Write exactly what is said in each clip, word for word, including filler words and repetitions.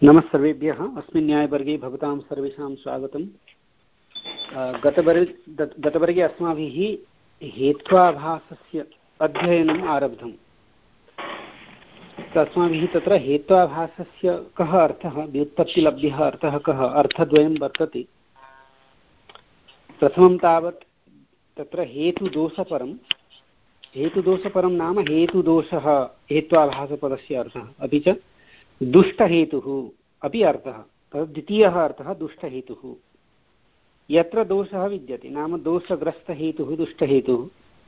नमः सर्वेभ्यः। अस्मिन् न्यायवर्गे भवतां सर्वेषां स्वागतम्। गतवर्गे गतवर्गे अस्माभिः हेत्वाभासस्य अध्ययनम् आरब्धम्। अस्माभिः तत्र हेत्वाभासस्य कः अर्थः, व्युत्पत्तिलब्धः अर्थः कः, अर्थद्वयं वर्तते। प्रथमं तावत् तत्र हेतुदोषपरं हेतुदोषपरं नाम हेतुदोषः हेत्वाभासपदस्य अर्थः, अपि च दुष्टहेतुः अपि अर्थः। तद् द्वितीयः अर्थः दुष्टहेतुः। यत्र दोषः विद्यते नाम दोषग्रस्तहेतुः दुष्टहेतुः,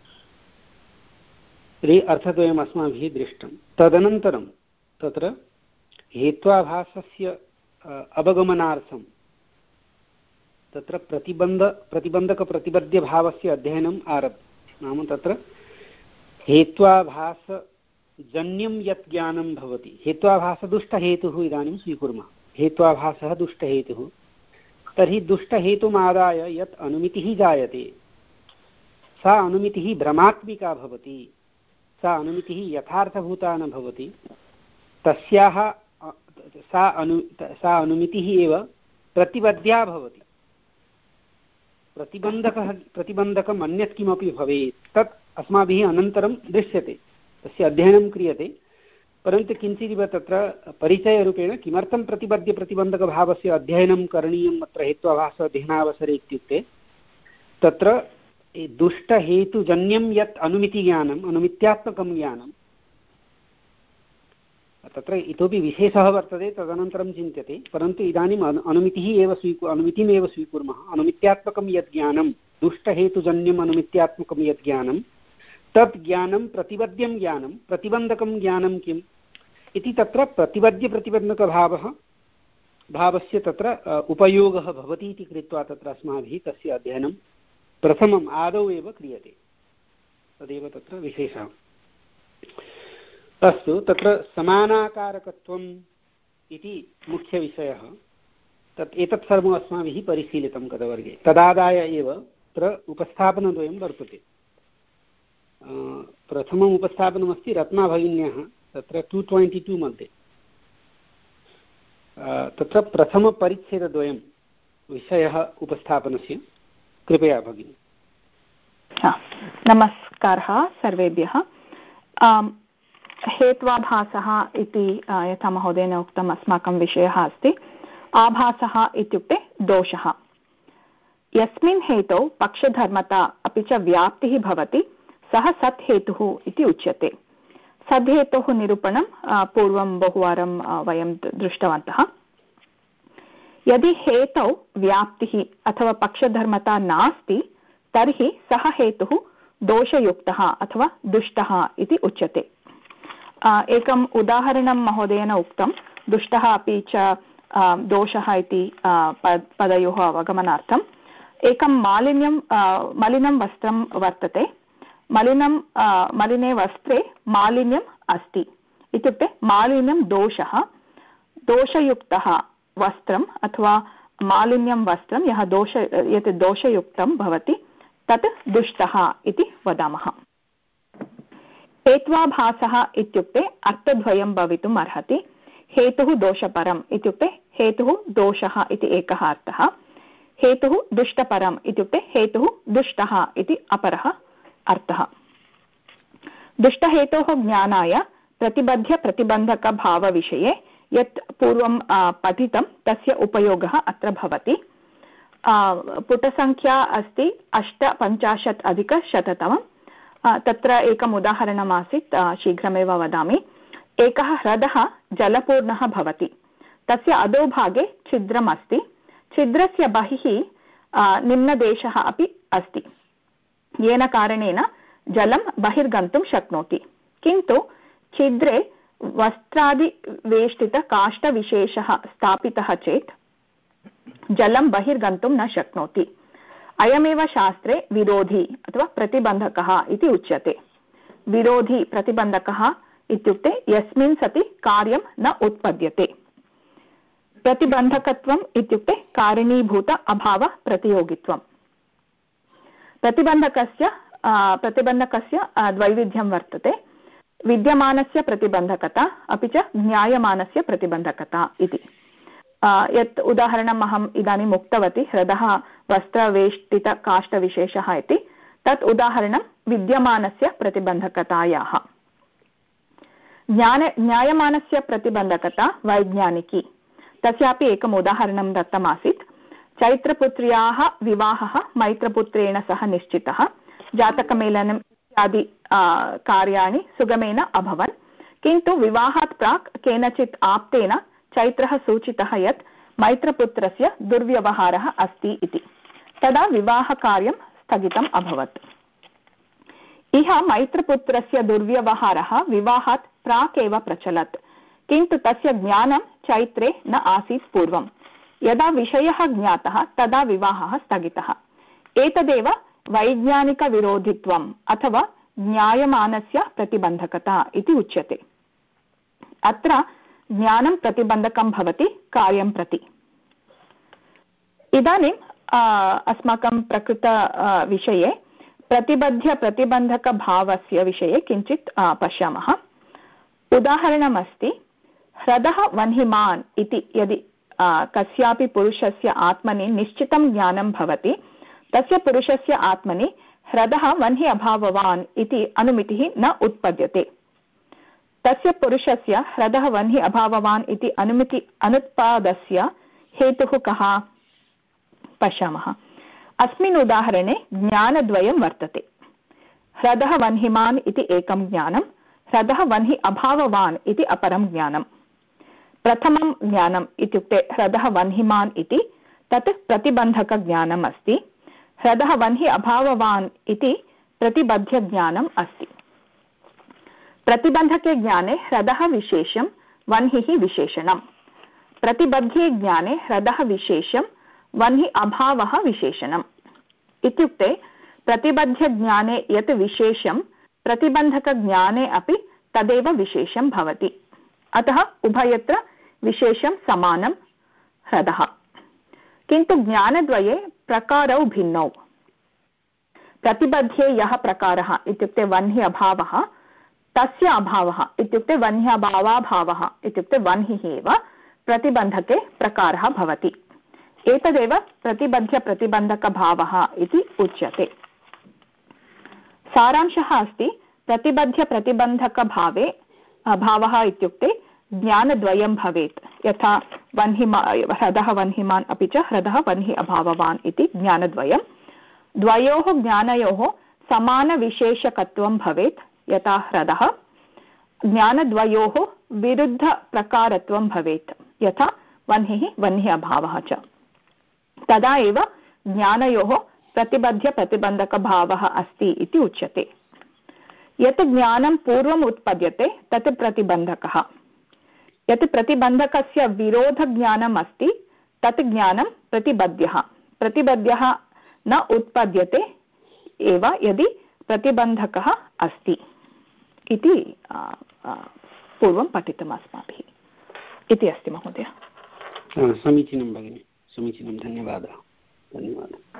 तर्हि अर्थद्वयम् अस्माभिः दृष्टं। तदनन्तरं तत्र हेत्वाभासस्य अवगमनार्थं तत्र प्रतिबन्ध प्रतिबन्धकप्रतिबद्ध्यभावस्य अध्ययनम् आरब्धं। नाम तत्र हेत्वाभास जन्यं यत् ज्ञानं भवति, हेत्वाभासदुष्टहेतुः इदानीं स्वीकुर्मः। हेत्वाभासः दुष्टहेतुः, तर्हि दुष्टहेतुमादाय यत् अनुमितिः जायते सा अनुमितिः भ्रमात्मिका भवति, सा अनुमितिः यथार्थभूता न भवति। तस्याः सा अनु सा अनुमितिः एव प्रतिबद्ध्या भवति। प्रतिबन्धकः प्रतिबन्धकम् अन्यत् किमपि भवेत्, तत् अस्माभिः अनन्तरं दृश्यते, तस्य अध्ययनं क्रियते। परन्तु किञ्चिदिव तत्र परिचयरूपेण किमर्थं प्रतिबद्धप्रतिबन्धकभावस्य अध्ययनं करणीयम् अत्र हेत्वाभास अध्ययनावसरे इत्युक्ते, तत्र दुष्टहेतुजन्यं यत् अनुमितिज्ञानम् अनुमित्यात्मकं ज्ञानं तत्र इतोपि विशेषः वर्तते, तदनन्तरं चिन्त्यते। परन्तु इदानीम् अनु अनुमितिः एव स्वीकु अनुमितिमेव स्वीकुर्मः। अनुमित्यात्मकं यत् ज्ञानं, दुष्टहेतुजन्यम् अनुमित्यात्मकं यत् ज्ञानं, तत् ज्ञानं प्रतिबद्ध्यं ज्ञानं, प्रतिबन्धकं ज्ञानं किम् इति तत्र प्रतिबद्ध्यप्रतिबन्धकभावः भावस्य तत्र उपयोगः भवति इति कृत्वा तत्र अस्माभिः तस्य अध्ययनं प्रथमम् आदौ एव क्रियते। तदेव तत्र विशेषः। अस्तु, तत्र समानाकारकत्वम् इति मुख्यविषयः। तत् एतत् सर्वम् अस्माभिः परिशीलितं गतवर्गे। तदादाय एव तत्र उपस्थापनद्वयं वर्तते। प्रथमम् उपस्थापनमस्ति रत्नाभगिन्याः, तत्र टु ट्वेण्टि टु मध्ये तत्र प्रथमपरिच्छेदद्वयं विषयः उपस्थापनस्य। कृपया भगिनी। नमस्कारः सर्वेभ्यः। हेत्वाभासः इति यथा महोदयेन उक्तम् अस्माकं विषयः अस्ति। आभासः इत्युक्ते दोषः। यस्मिन् हेतौ पक्षधर्मता अपि च व्याप्तिः भवति सः सत् हेतुः इति उच्यते। सद्हेतोः निरूपणं पूर्वं बहुवारं वयं दृष्टवन्तः। यदि हेतौ व्याप्तिः अथवा पक्षधर्मता नास्ति तर्हि सः हेतुः दोषयुक्तः अथवा दुष्टः इति उच्यते। एकम् उदाहरणं महोदयेन उक्तं, दुष्टः अपि च दोषः इति पदयोः अवगमनार्थम्। एकं मालिन्यं मलिनं वस्त्रं वर्तते। मलिनं मलिने वस्त्रे मालिन्यम् अस्ति इत्युक्ते मालिन्यं दोषः। दोषयुक्तः वस्त्रम् अथवा मालिन्यं वस्त्रं यः दोष यत् दोषयुक्तं भवति तत् दुष्टः इति वदामः। हेत्वाभासः इत्युक्ते अर्थद्वयं भवितुम् अर्हति। हेतुः दोषपरम् इत्युक्ते हेतुः दोषः इति एकः अर्थः। हेतुः दुष्टपरम् इत्युक्ते हेतुः दुष्टः इति अपरः अर्थः। दुष्टहेतोः ज्ञानाय प्रतिबद्ध्य प्रतिबन्धकभावविषये यत् पूर्वं पठितं तस्य उपयोगः अत्र भवति। पुटसङ्ख्या अस्ति अष्टपञ्चाशत् अधिकशततमं। तत्र एकम् उदाहरणम् आसीत्, शीघ्रमेव वदामि। एकः ह्रदः जलपूर्णः भवति। तस्य अधोभागे छिद्रम् अस्ति। छिद्रस्य बहिः निम्नदेशः अपि अस्ति, येन कारणेन जलं बहिर्गन्तुं शक्नोति। किन्तु छिद्रे वस्त्रादिवेष्टितकाष्ठविशेषः स्थापितः चेत् जलं बहिर्गन्तुं न शक्नोति। अयमेव शास्त्रे विरोधी अथवा प्रतिबन्धकः इति उच्यते। विरोधी प्रतिबन्धकः इत्युक्ते यस्मिन् सति कार्यं न उत्पद्यते। प्रतिबन्धकत्वम् इत्युक्ते कारणीभूत अभाव प्रतियोगित्वम्। प्रतिबन्धकस्य प्रतिबन्धकस्य द्वैविध्यं वर्तते। विद्यमानस्य प्रतिबन्धकता अपि च ज्ञायमानस्य प्रतिबन्धकता इति। यत् उदाहरणम् अहम् इदानीम् उक्तवती, ह्रदः वस्त्रवेष्टितकाष्ठविशेषः इति, तत् उदाहरणं विद्यमानस्य प्रतिबन्धकतायाः। ज्ञान ज्ञायमानस्य प्रतिबन्धकता वैज्ञानिकी, तस्यापि एकम् उदाहरणं दत्तमासीत्। चैत्रपुत्र्याः विवाहः मैत्रपुत्रेण सह निश्चितः, जातकमेलनम् इत्यादि कार्याणि सुगमेन अभवन्, किन्तु विवाहात् प्राक् केनचित् आप्तेन चैत्रः सूचितः यत् मैत्रपुत्रस्य दुर्व्यवहारः अस्ति इति। तदा विवाहकार्यं स्थगितम् अभवत्। इह मैत्रपुत्रस्य दुर्व्यवहारः विवाहात् प्राक् एव प्रचलत्, किन्तु तस्य ज्ञानं चैत्रे न आसीत् पूर्वं। यदा विषयः ज्ञातः तदा विवाहः स्थगितः। एतदेव वैज्ञानिकविरोधित्वम् अथवा ज्ञायमानस्य प्रतिबन्धकता इति उच्यते। अत्र ज्ञानं प्रतिबन्धकं भवति कार्यं प्रति। इदानीम् अस्माकं प्रकृत विषये प्रतिबद्ध्य प्रतिबन्धकभावस्य विषये किञ्चित् पश्यामः। उदाहरणमस्ति, ह्रदः वह्निमान् इति यदि कस्यापि पुरुषस्य आत्मनि निश्चितं ज्ञानं भवति, तस्य पुरुषस्य आत्मनि ह्रदः वह्नि अभाववान् इति अनुमितिः न उत्पद्यते। तस्य पुरुषस्य ह्रदः वह्नि अभाववान् इति अनुमिति अनुत्पादस्य हेतुः कः? पश्यामः। अस्मिन् उदाहरणे ज्ञानद्वयं वर्तते। ह्रदः वह्निमान् इति एकं ज्ञानं, ह्रदः वह्नि अभाववान् इति अपरं ज्ञानं। प्रथमं ज्ञानम् इत्युक्ते ह्रदः वह्निमान् इति, तत् प्रतिबन्धकज्ञानम् अस्ति। ह्रदः वह्नि अभाववान् इति प्रतिबध्यज्ञानम् अस्ति। प्रतिबन्धके ज्ञाने ह्रदः विशेषं, वह्निः विशेषणम्। प्रतिबध्ये ज्ञाने ह्रदः विशेषं, वह्नि अभावः विशेषणम्। इत्युक्ते प्रतिबध्यज्ञाने यत् विशेषं, प्रतिबन्धकज्ञाने अपि तदेव विशेषं भवति। अतः उभयत्र विशेषं समानं ह्रदः, किन्तु ज्ञानद्वये प्रकारौ भिन्नौ। प्रतिबध्ये यः प्रकारः इत्युक्ते वह्नि अभावः, तस्य अभावः इत्युक्ते वह्न्यभावाभावः इत्युक्ते वह्निः एव प्रतिबन्धके प्रकारः भवति। एतदेव प्रतिबध्यप्रतिबन्धकभावः इति उच्यते। सारांशः अस्ति, प्रतिबध्यप्रतिबन्धकभावे भावः इत्युक्ते ज्ञानद्वयं भवेत्, यथा वह्निमा ह्रदः वह्निमान् अपि च ह्रदः वह्नि अभाववान् इति ज्ञानद्वयं। द्वयोः ज्ञानयोः समानविशेषकत्वं भवेत्, यथा ह्रदः। ज्ञानद्वयोः विरुद्धप्रकारत्वं भवेत्, यथा वह्निः वह्नि अभावः च। तदा एव ज्ञानयोः प्रतिबध्यप्रतिबन्धकभावः अस्ति इति उच्यते। यत् ज्ञानं पूर्वम् उत्पद्यते तत् प्रतिबन्धकः। यत् प्रतिबन्धकस्य विरोधज्ञानम् अस्ति तत् ज्ञानं प्रतिबध्यः। प्रतिबध्यः न उत्पद्यते एव यदि प्रतिबन्धकः अस्ति इति पूर्वं पठितम् अस्माभिः इति अस्ति महोदय। समीचीनं भगिनि, समीचीनं, धन्यवादः धन्यवादः।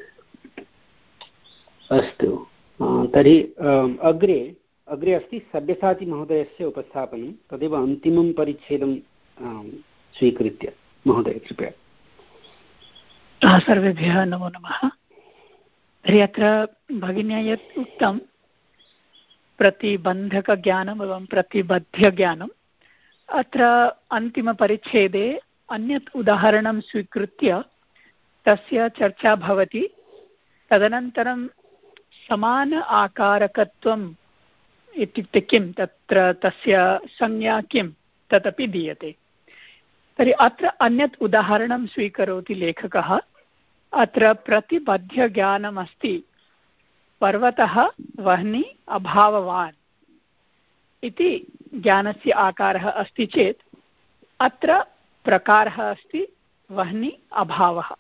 अस्तु, तर्हि अग्रे अग्रे अस्ति सब्यसाचिमहोदयस्य उपस्थापनं, तदेव अन्तिमं परिच्छेदं स्वीकृत्य। महोदय कृपया। सर्वेभ्यः नमो नमः। तर्हि अत्र भगिन्या यत् उक्तं प्रतिबन्धकज्ञानम् एवं प्रतिबध्यज्ञानम्, अत्र अन्तिमपरिच्छेदे अन्यत् उदाहरणं स्वीकृत्य तस्य चर्चा भवति। तदनन्तरं समान आकारकत्वम् इत्युक्ते किं, तत्र तस्य संज्ञा किं, तदपि दीयते। तर्हि अत्र अन्यत् उदाहरणं स्वीकरोति लेखकः। अत्र प्रतिबध्यज्ञानमस्ति, पर्वतः वह्नि अभाववान् इति ज्ञानस्य आकारः अस्ति चेत् अत्र प्रकारः अस्ति वह्नि अभावः।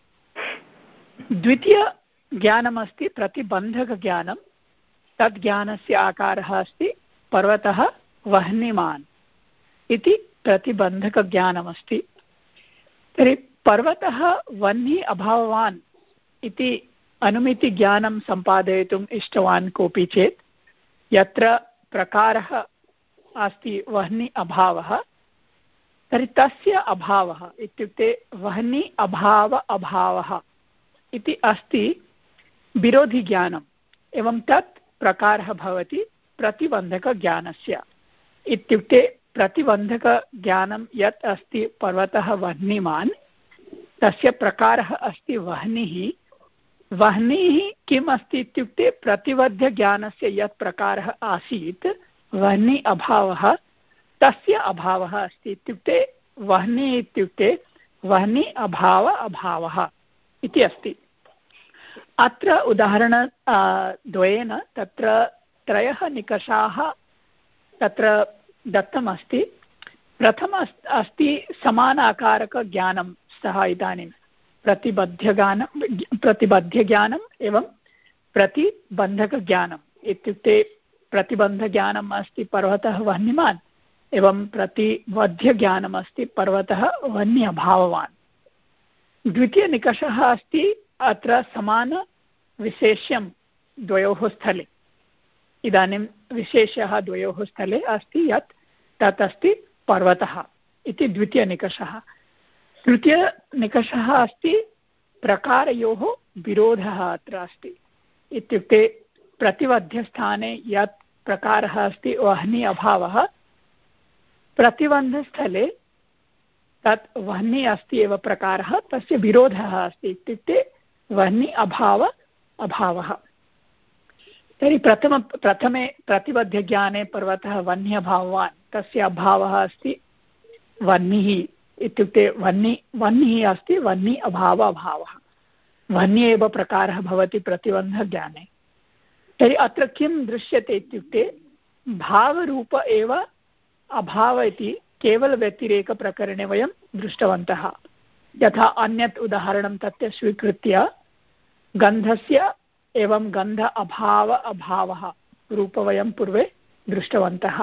द्वितीयज्ञानमस्ति प्रतिबन्धकज्ञानं, तद् ज्ञानस्य आकारः अस्ति पर्वतः वह्निमान् इति प्रतिबन्धकज्ञानमस्ति। तर्हि पर्वतः वह्नि अभाववान् इति अनुमितिज्ञानं सम्पादयितुम् इष्टवान् कोऽपि चेत्, यत्र प्रकारः अस्ति वह्नि अभावः, तर्हि तस्य अभावः इत्युक्ते वह्नि अभाव अभावः इति अस्ति विरोधिज्ञानम्। एवं तत् प्रकारः भवति प्रतिबन्धकज्ञानस्य। इत्युक्ते प्रतिबन्धकज्ञानं यत् अस्ति पर्वतः वह्निमान्, तस्य प्रकारः अस्ति वह्निः। वह्निः किम् अस्ति इत्युक्ते प्रतिबद्धज्ञानस्य यत् प्रकारः आसीत् वह्नि अभावः, तस्य अभावः अस्ति। इत्युक्ते वह्नि इत्युक्ते वह्नि अभाव अभावः इति अस्ति। अत्र उदाहरण द्वयेन तत्र त्रयः निकषाः तत्र दत्तमस्ति। प्रथमम् अस्ति समानाकारकज्ञानं। सः इदानीं प्रतिबद्धज्ञानं प्रतिबद्धज्ञानम् एवं प्रतिबन्धकज्ञानम्। इत्युक्ते प्रतिबन्धज्ञानम् अस्ति पर्वतः वह्निमान्, एवं प्रतिबद्धज्ञानम् अस्ति पर्वतः वह्नि अभाववान्। द्वितीयनिकषः अस्ति अत्र समानविशेष्यं द्वयोः स्थले। इदानीं विशेषः द्वयोः स्थले अस्ति यत् तत् अस्ति पर्वतः इति द्वितीयनिकषः। तृतीयनिकषः अस्ति प्रकारयोः विरोधः अत्र अस्ति। इत्युक्ते प्रतिबद्धस्थाने यत् प्रकारः अस्ति वह्नि अभावः, प्रतिबन्धस्थले तत् वह्नि अस्ति एव प्रकारः, तस्य विरोधः अस्ति। इत्युक्ते वह्नि अभाव अभावः। तर्हि प्रथम प्रथमे प्रतिबद्धज्ञाने पर्वतः वह्न्यभाववान्, तस्य अभावः अस्ति वह्निः। इत्युक्ते वह्नि वह्निः अस्ति वह्नि अभाव अभावः। वह्नि एव प्रकारः भवति प्रतिबन्धज्ञाने। तर्हि अत्र किं दृश्यते इत्युक्ते भावरूप एव अभाव इति केवलव्यतिरेकप्रकरणे वयं दृष्टवन्तः। यथा अन्यत् उदाहरणं तत्र स्वीकृत्य गन्धस्य एवं गन्ध अभाव अभावः रूप वयं पूर्वे दृष्टवन्तः।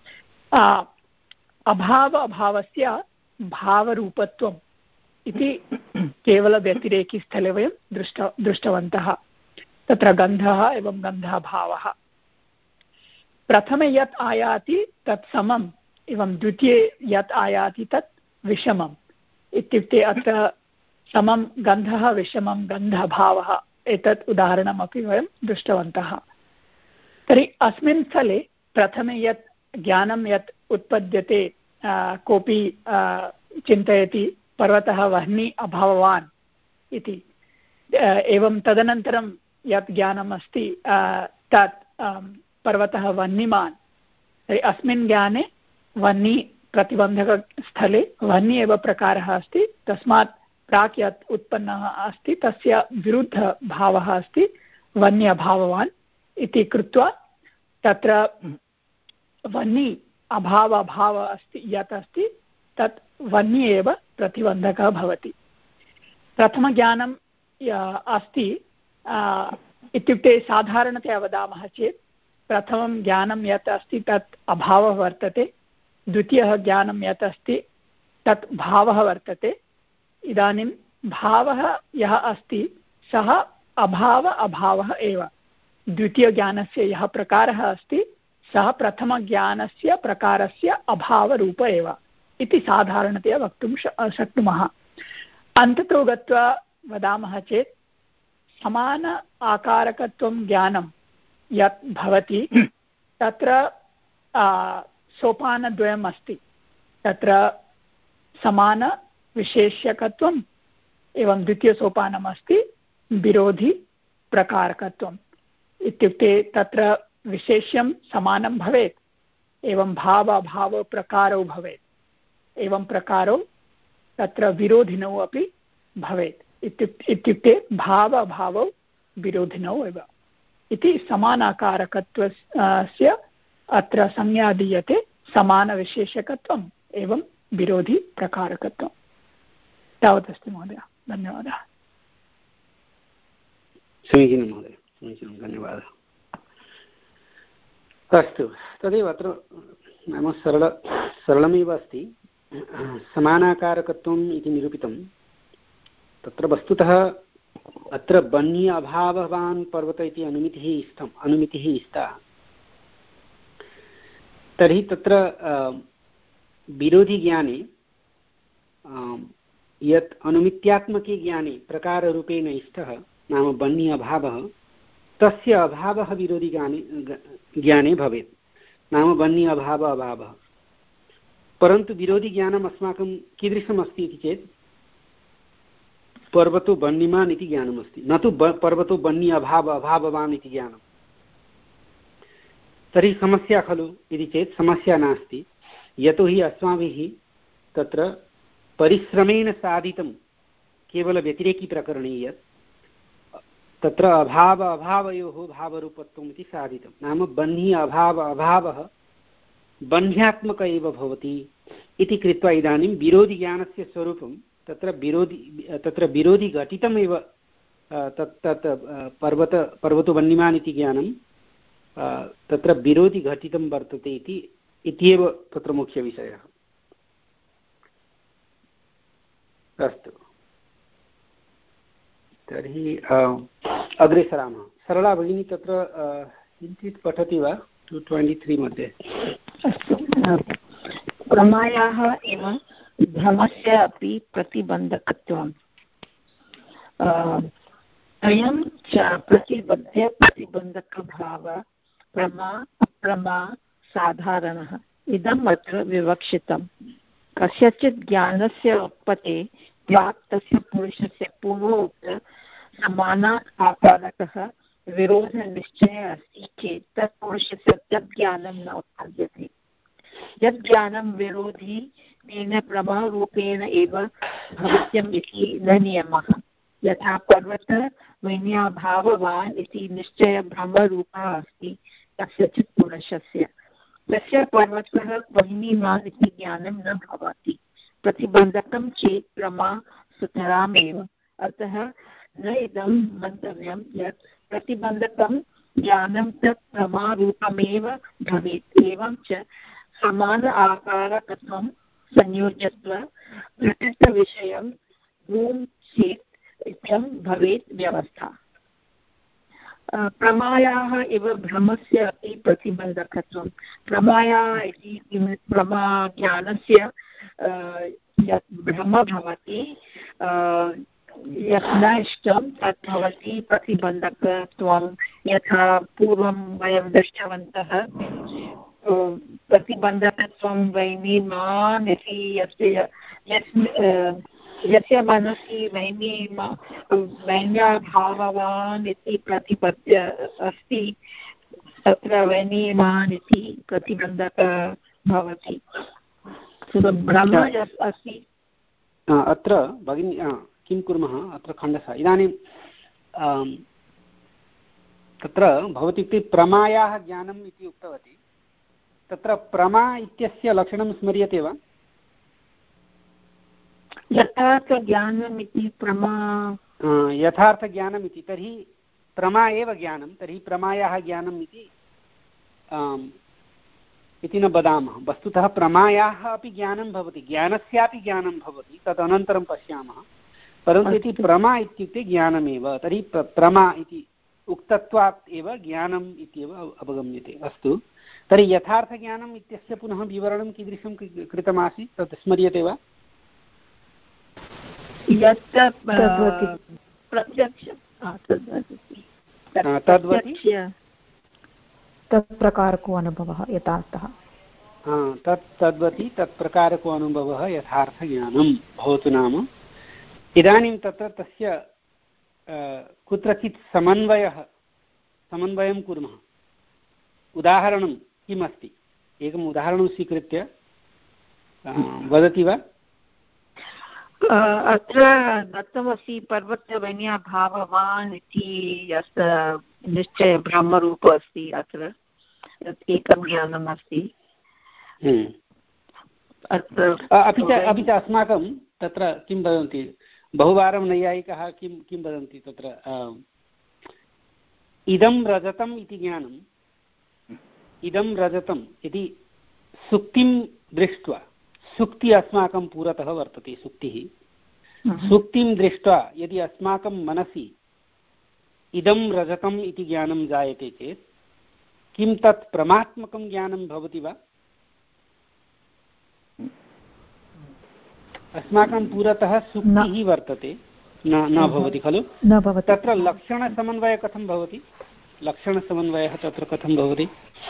अभाव अभावस्य भावरूपत्वम् इति केवलव्यतिरेकिस्थले वयं दृष्ट दृष्टवन्तः। तत्र गन्धः एवं गन्धाभावः। प्रथमे यत् आयाति तत् समम्, एवं द्वितीये यत् आयाति तत् विषमम्। इत्युक्ते अत्र समं गन्धः, विषमं गन्धभावः, एतत् उदाहरणमपि वयं दृष्टवन्तः। तर्हि अस्मिन् स्थले प्रथमे यत् ज्ञानं यत् उत्पद्यते, कोऽपि चिन्तयति पर्वतः वह्नि अभाववान् इति, एवं तदनन्तरं यत् ज्ञानम् अस्ति तत् पर्वतः वह्निमान्। तर्हि अस्मिन् ज्ञाने वह्नि प्रतिबन्धकस्थले वह्नि एव प्रकारः अस्ति, तस्मात् प्राक् यत् उत्पन्नः अस्ति तस्य विरुद्धभावः अस्ति वह्नि अभाववान् इति कृत्वा तत्र वह्नि अभाव अभाव अस्ति यत् अस्ति तत् वह्नि एव प्रतिबन्धकः भवति। प्रथमज्ञानम् अस्ति इत्युक्ते साधारणतया वदामः चेत् प्रथमं ज्ञानं यत् अस्ति तत् अभावः वर्तते, द्वितीयः ज्ञानं यत् अस्ति तत् भावः वर्तते। इदानीं भावः यः अस्ति सः अभाव अभावः एव। द्वितीयज्ञानस्य यः प्रकारः अस्ति सः प्रथमज्ञानस्य प्रकारस्य अभावरूप एव इति साधारणतया वक्तुं शक्नुमः। अन्ततो गत्वा वदामः चेत् समान आकारकत्वं ज्ञानं यत् भवति तत्र सोपानद्वयम् अस्ति। तत्र समानविशेष्यकत्वम् एवं द्वितीयसोपानम् अस्ति विरोधिप्रकारकत्वम्। इत्युक्ते तत्र विशेष्यं समानं भवेत्, एवं भाव अभाव प्रकारौ भवेत्, एवं प्रकारौ तत्र विरोधिनौ अपि भवेत्। इत्युक्ते इत्युक्ते भाव अभावौ विरोधिनौ एव इति समानाकारकत्वस्य अत्र संज्ञा दीयते। समानविशेषकत्वम् एवं विरोधिप्रकारकत्वं। तावदस्ति महोदय, धन्यवादः। समीचीनं महोदय, समीचीनं, धन्यवादः। अस्तु, तदेव अत्र नाम सरल सरलमेव अस्ति। समानाकारकत्वम् इति निरूपितं। तत्र वस्तुतः अत्र वह्नि अभाववान् पर्वत इति अनुमितिः इष्टम् अनुमितिः इष्टा। तर्हि तत्र विरोधिज्ञाने यत् अनुमित्यात्मके ज्ञाने प्रकाररूपेण इष्टः नाम बन्नि अभावः, तस्य अभावः विरोधिज्ञाने ज्ञाने भवेत्, नाम बन्नि अभाव अभावः। परन्तु विरोधिज्ञानम् अस्माकं कीदृशमस्ति इति चेत् पर्वतो बन्निमान् इति ज्ञानमस्ति, न तु पर्वतो बन्नि अभाव अभाववान् इति ज्ञानं। तर्हि समस्या खलु इति चेत् समस्या नास्ति, यतोहि अस्माभिः तत्र परिश्रमेण साधितं केवल व्यतिरेकी प्रकरणे यत् तत्र अभाव अभावयोः भावरूपत्वम् इति साधितं, नाम बन्हि अभाव अभावः बन्ध्यात्मक एव भवति इति कृत्वा इदानीं विरोधिज्ञानस्य स्वरूपं तत्र विरोधि तत्र विरोधि घटितमेव तत् तत् पर्वत पर्वतो बन्निमान् इति ज्ञानं तत्र विरोधि घटितं वर्तते इति इत्येव तत्र मुख्यविषयः। अस्तु, तर्हि अग्रे सरामः। सरला भगिनी तत्र किञ्चित् पठति वा टु ट्वेण्टि त्री मध्ये? अस्तु, प्रमायाः एव भ्रमस्य अपि प्रतिबन्धकत्वम् अयं च प्रतिबद्ध प्रतिबन्धकभावः प्रमा अप्रमा साधारणः इदम् अत्र विवक्षितम्। कस्यचित् ज्ञानस्य उत्पत्ते प्राक् तस्य पुरुषस्य पूर्वोक्त समानात् आकारकः विरोधनिश्चयः अस्ति चेत् तत् पुरुषस्य तत् ज्ञानं न उत्पद्यते। यत् ज्ञानं विरोधी तेन प्रमारूपेण एव भवितव्यम् इति न नियमः। यथा पर्वतः वैन्याभाववान् इति निश्चय भ्रमरूपः अस्ति कस्यचित् पुरुषस्य, तस्य पर्वतः वह्निमान् इति ज्ञानं न भवति। प्रतिबन्धकं चेत् प्रमा सुतरामेव। अतः न इदं मन्तव्यं यत् प्रतिबन्धकं ज्ञानं तत् प्रमारूपमेव भवेत्। एवं च समान आकारकत्वं संयोजत्व प्रकृतविषयं रूं चेत् इत्थं भवेत् व्यवस्था। प्रमायाः इव भ्रमस्य अपि प्रतिबन्धकत्वं। प्रमायाः इति प्रमा ज्ञानस्य यत् भ्रम भवति यत् न इष्टं तत् भवति प्रतिबन्धकत्वं। यथा पूर्वं वयं दृष्टवन्तः प्रतिबन्धकत्वं वैनिमान् इति यस्य यस्य मनसि वैनिमा वैन्याभाववान् इति प्रतिपद्य अस्ति तत्र वैनिमान् इति प्रतिबन्धकः भवति। भ्रम अस्ति। अत्र भगिनी किं कुर्मः, अत्र खण्डः इदानीं तत्र भवति इत्युक्ते प्रमायाः ज्ञानम् इति उक्तवती। तत्र प्रमा इत्यस्य लक्षणं स्मर्यते वा? यथार्थज्ञानम् इति प्रमा यथार्थज्ञानम् इति, तर्हि प्रमा एव ज्ञानं, तर्हि प्रमायाः ज्ञानम् इति इति न वदामः। वस्तुतः प्रमायाः अपि ज्ञानं भवति, ज्ञानस्यापि ज्ञानं भवति, तदनन्तरं पश्यामः। परन्तु इति प्रमा इत्युक्ते ज्ञानमेव, तर्हि प्रमा इति उक्तत्वात् एव ज्ञानम् इत्येव अवगम्यते। अस्तु, तर्हि यथार्थज्ञानम् इत्यस्य पुनः विवरणं कीदृशं कृतमासीत् तत् स्मर्यते वा? यत् तत्प्रकारको अनुभवः यथार्थः। तत् तद्वति तत्प्रकारको अनुभवः यथार्थज्ञानं भवतु। नाम इदानीं तत्र तस्य कुत्रचित् समन्वयः समन्वयं कुर्मः। उदाहरणं किम् अस्ति, एकम् उदाहरणं स्वीकृत्य वदति वा? अत्र दत्तमस्ति पर्वतवन्याभाववान् इति यत् निश्चय ब्रह्मरूप अस्ति। अत्र एकं ज्ञानम् अस्ति। अपि च अपि च अस्माकं तत्र किं वदन्ति, बहुवारं नैयायिकाः किं किं वदन्ति तत्र इदं रजतम् इति ज्ञानम्, इदं रजतम् इति सुक्तिं दृष्ट्वा, सुक्ति अस्माकं पुरतः वर्तते, सुक्तिः, सुक्तिं दृष्ट्वा यदि अस्माकं मनसि इदं रजतम् इति ज्ञानं जायते चेत् किं तत् प्रमात्मकं ज्ञानं भवति वा? अस्माकं पुरतः सुक्तिः वर्तते न न भवति खलु न भवति तत्र लक्षणसमन्वयः कथं भवति लक्षणसमन्वयः तत्र कथं भवति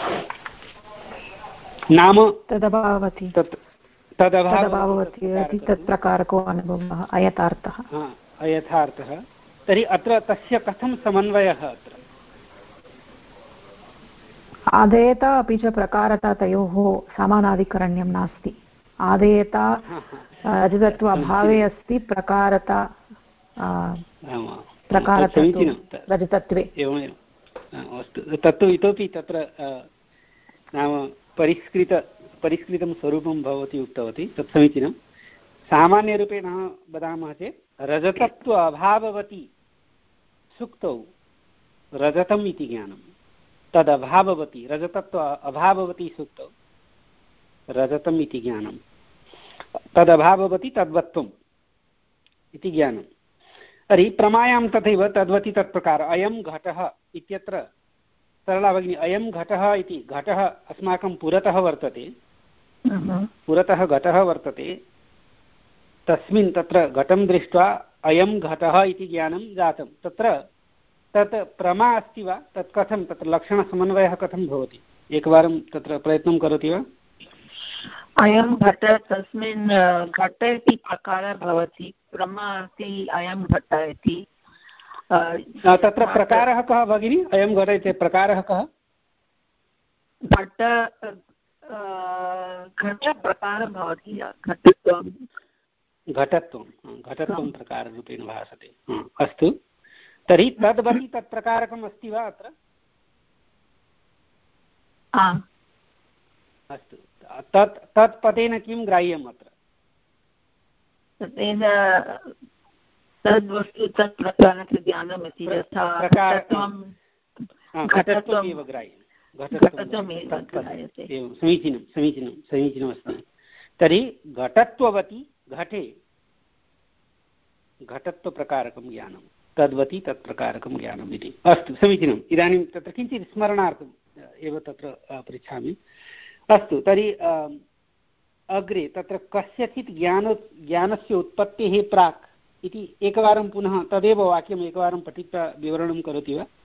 नाम तदभावति तत् तदभावति इति तत् प्रकारको अनुभवः अयथार्थः अयथार्थः तर्हि अत्र तस्य कथं समन्वयः अत्र आदेयता अपि च प्रकारता तयोः समानाधिकरण्यं नास्ति आदेयता रजतत्व अभावे अस्ति प्रकारता प्रकारतत्वे रजतत्वे एवमेव अस्तु तत्तु इतोपि तत्र नाम परिष्कृत परिष्कृतं स्वरूपं भवती उक्तवती तत् समीचीनं सामान्यरूपेण वदामः चेत् रजतत्व अभाववती सुक्तौ रजतम् इति ज्ञानं तदभाववती रजतत्व अभाववती सुक्तौ रजतम् इति ज्ञानं तदभाववती तद्वत्वम् इति ज्ञानं तर्हि प्रमायां तथैव तद्वति तत्प्रकार अयं घटः इत्यत्र सरला भगिनी अयं घटः इति घटः अस्माकं पुरतः वर्तते पुरतः घटः वर्तते तस्मिन् तत्र घटं दृष्ट्वा अयं घटः इति ज्ञानं जातं तत्र तत् प्रमा अस्ति वा तत् कथं तत्र लक्षणसमन्वयः कथं भवति एकवारं तत्र प्रयत्नं करोति वा अयं घट तस्मिन् घट इति प्रकारः भवति प्रमा अस्ति अयं घट इति तत्र प्रकारः कः भगिनी अयं घट इति प्रकारः कः घट घटप्रकारः भवति घटत्वं घटत्वं घटत्वं प्रकाररूपेण भासते अस्तु तर्हि तद्वति तत्प्रकारकम् अस्ति वा अत्र अस्तु तत् तत् पदेन किं ग्राह्यम् अत्र तदेन तद्वस्तु तत् प्रकारस्य ज्ञानमस्ति यथा घटत्वमेव ग्राह्यं एवं समीचीनं समीचीनं समीचीनमस्ति तर्हि घटत्ववती घटे घटत्वप्रकारकं ज्ञानं तद्वति तत्प्रकारकं ज्ञानम् इति अस्तु समीचीनम् इदानीं तत्र किञ्चित् स्मरणार्थम् एव तत्र पृच्छामि अस्तु तर्हि अग्रे तत्र कस्यचित् ज्ञान ज्ञानस्य उत्पत्तेः प्राक् इति एकवारं पुनः तदेव वाक्यम् एकवारं पठित्वा विवरणं करोति वा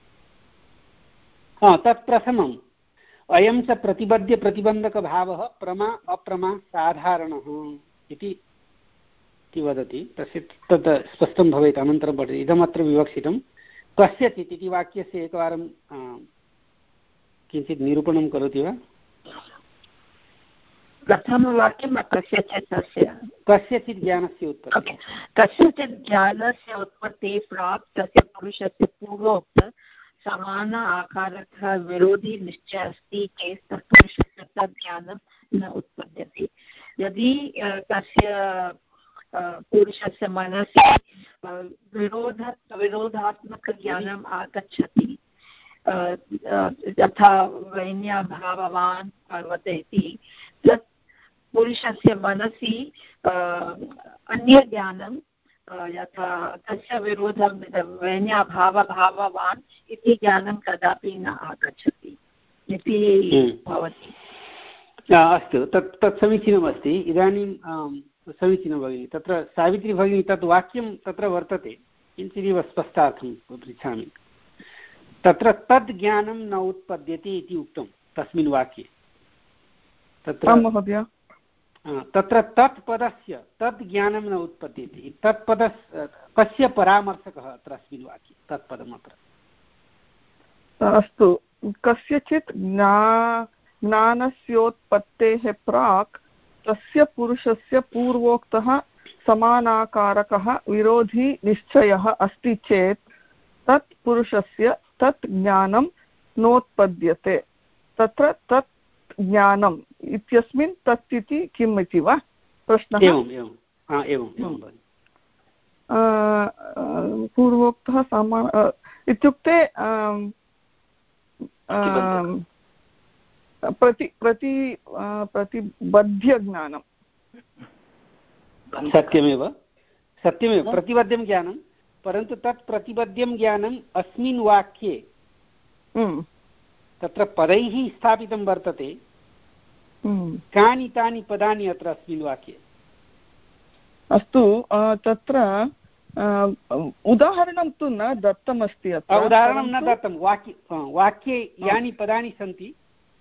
हा तत् प्रथमम् अयं च प्रतिबद्ध प्रतिबन्धकभावः प्रमा अप्रमा साधारणः इति वदति तस्य तत् स्पष्टं भवेत् अनन्तरं पठति इदमत्र विवक्षितं कस्यचित् इति वाक्यस्य एकवारं किञ्चित् निरूपणं करोति वा प्रथमवाक्यं कस्यचित् तस्य कस्यचित् ज्ञानस्य उत्पत्तिः कस्यचित् ज्ञानस्य उत्पत्तिः प्राक् तस्य पुरुषस्य पूर्वोक्त समान आकारकः विरोधी निश्चयः अस्ति चेत् तत्पुरुषस्य तद् ज्ञानं न उत्पद्यते यदि तस्य पुरुषस्य मनसि विरोध विरोधात्मकज्ञानम् आगच्छति यथा वैन्याभाववान् पर्वते इति तत् पुरुषस्य मनसि अन्यज्ञानं यथा तस्य विरोधं वैन्याभावभाववान् इति ज्ञानं कदापि न आगच्छति इति भवति अस्तु तत् तत् समीचीनमस्ति इदानीं समीचीनं भगिनि तत्र सावित्री भगिनी तत् वाक्यं तत्र वर्तते किञ्चिदिव स्पष्टार्थं पृच्छामि तत्र तद् ज्ञानं न उत्पद्यते इति उक्तं तस्मिन् वाक्ये तत्र तत्र तत् पदस्य तद् ज्ञानं न उत्पद्यते तत् पदस्य कस्य परामर्शकः अत्र अस्मिन् वाक्ये तत् पदम् अत्र अस्तु कस्यचित् ज्ञानस्योत्पत्तेः प्राक् तस्य पुरुषस्य पूर्वोक्तः समानाकारकः विरोधी निश्चयः अस्ति चेत् तत् पुरुषस्य तत् ज्ञानं नोत्पद्यते तत्र तत् ज्ञानम् इत्यस्मिन् तत् इति किम् इति वा प्रश्नः पूर्वोक्तः समान इत्युक्ते प्रति प्रति प्रतिबद्ध ज्ञानं सत्यमेव सत्यमेव प्रतिबद्धं ज्ञानं परन्तु तत् प्रतिबद्धं ज्ञानम् अस्मिन् वाक्ये तत्र पदैः स्थापितं वर्तते कानि तानि पदानि अत्र अस्मिन् वाक्ये अस्तु तत्र उदाहरणं तु न दत्तमस्ति अत्र उदाहरणं न दत्तं वाक्ये वाक्ये यानि पदानि सन्ति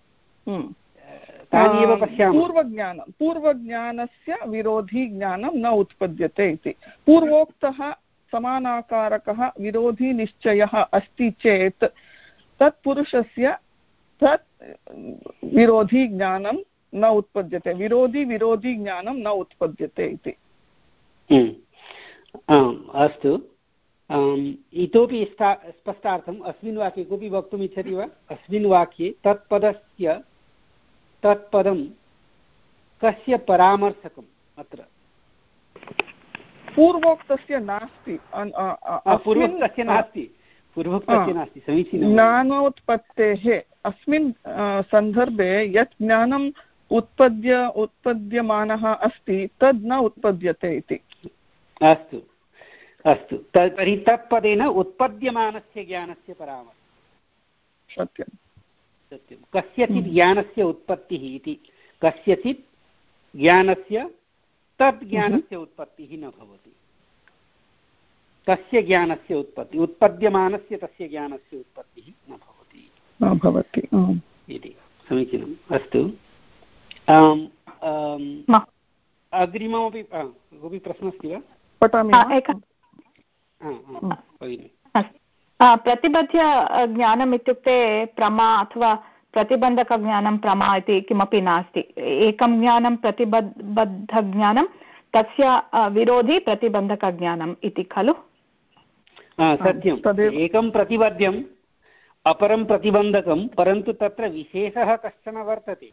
तानि एव पश्यामः पूर्वज्ञानं पूर्वज्ञानस्य विरोधी ज्ञानं न उत्पद्यते इति पूर्वोक्तः समानाकारकः विरोधी निश्चयः अस्ति चेत् तत्पुरुषस्य तत् विरोधी ज्ञानं न उत्पद्यते विरोधी विरोधी ज्ञानं न उत्पद्यते इति अस्तु इतोपि स्पष्टार्थम् अस्मिन् वाक्ये कोऽपि वक्तुम् इच्छति वा अस्मिन् वाक्ये तत्पदस्य तत्पदं कस्य परामर्शकम् अत्र पूर्वोक्तस्य नास्ति पूर्वोक्तस्य नास्ति पूर्वोक्तस्य नास्ति समीचीनं ज्ञानोत्पत्तेः अस्मिन् सन्दर्भे यत् ज्ञानम् उत्पद्य उत्पद्यमानः अस्ति तद् न उत्पद्यते इति अस्तु अस्तु तर्हि तत्पदेन उत्पद्यमानस्य ज्ञानस्य परामर्शः सत्यं सत्यं कस्यचित् ज्ञानस्य उत्पत्तिः इति कस्यचित् ज्ञानस्य तत् ज्ञानस्य उत्पत्तिः न भवति तस्य ज्ञानस्य उत्पत्तिः उत्पद्यमानस्य तस्य ज्ञानस्य उत्पत्तिः न भवति न भवति इति समीचीनम् अस्तु अग्रिममपि कोऽपि प्रश्नः अस्ति वा पठामि प्रतिबद्ध ज्ञानम् इत्युक्ते प्रमा अथवा प्रतिबन्धकज्ञानं प्रमा इति किमपि नास्ति एकं ज्ञानं प्रतिबद्धज्ञानं तस्य विरोधी प्रतिबन्धकज्ञानम् इति खलु सत्यम् एकं प्रतिबद्धम् अपरं प्रतिबन्धकं परन्तु तत्र विशेषः कश्चन वर्तते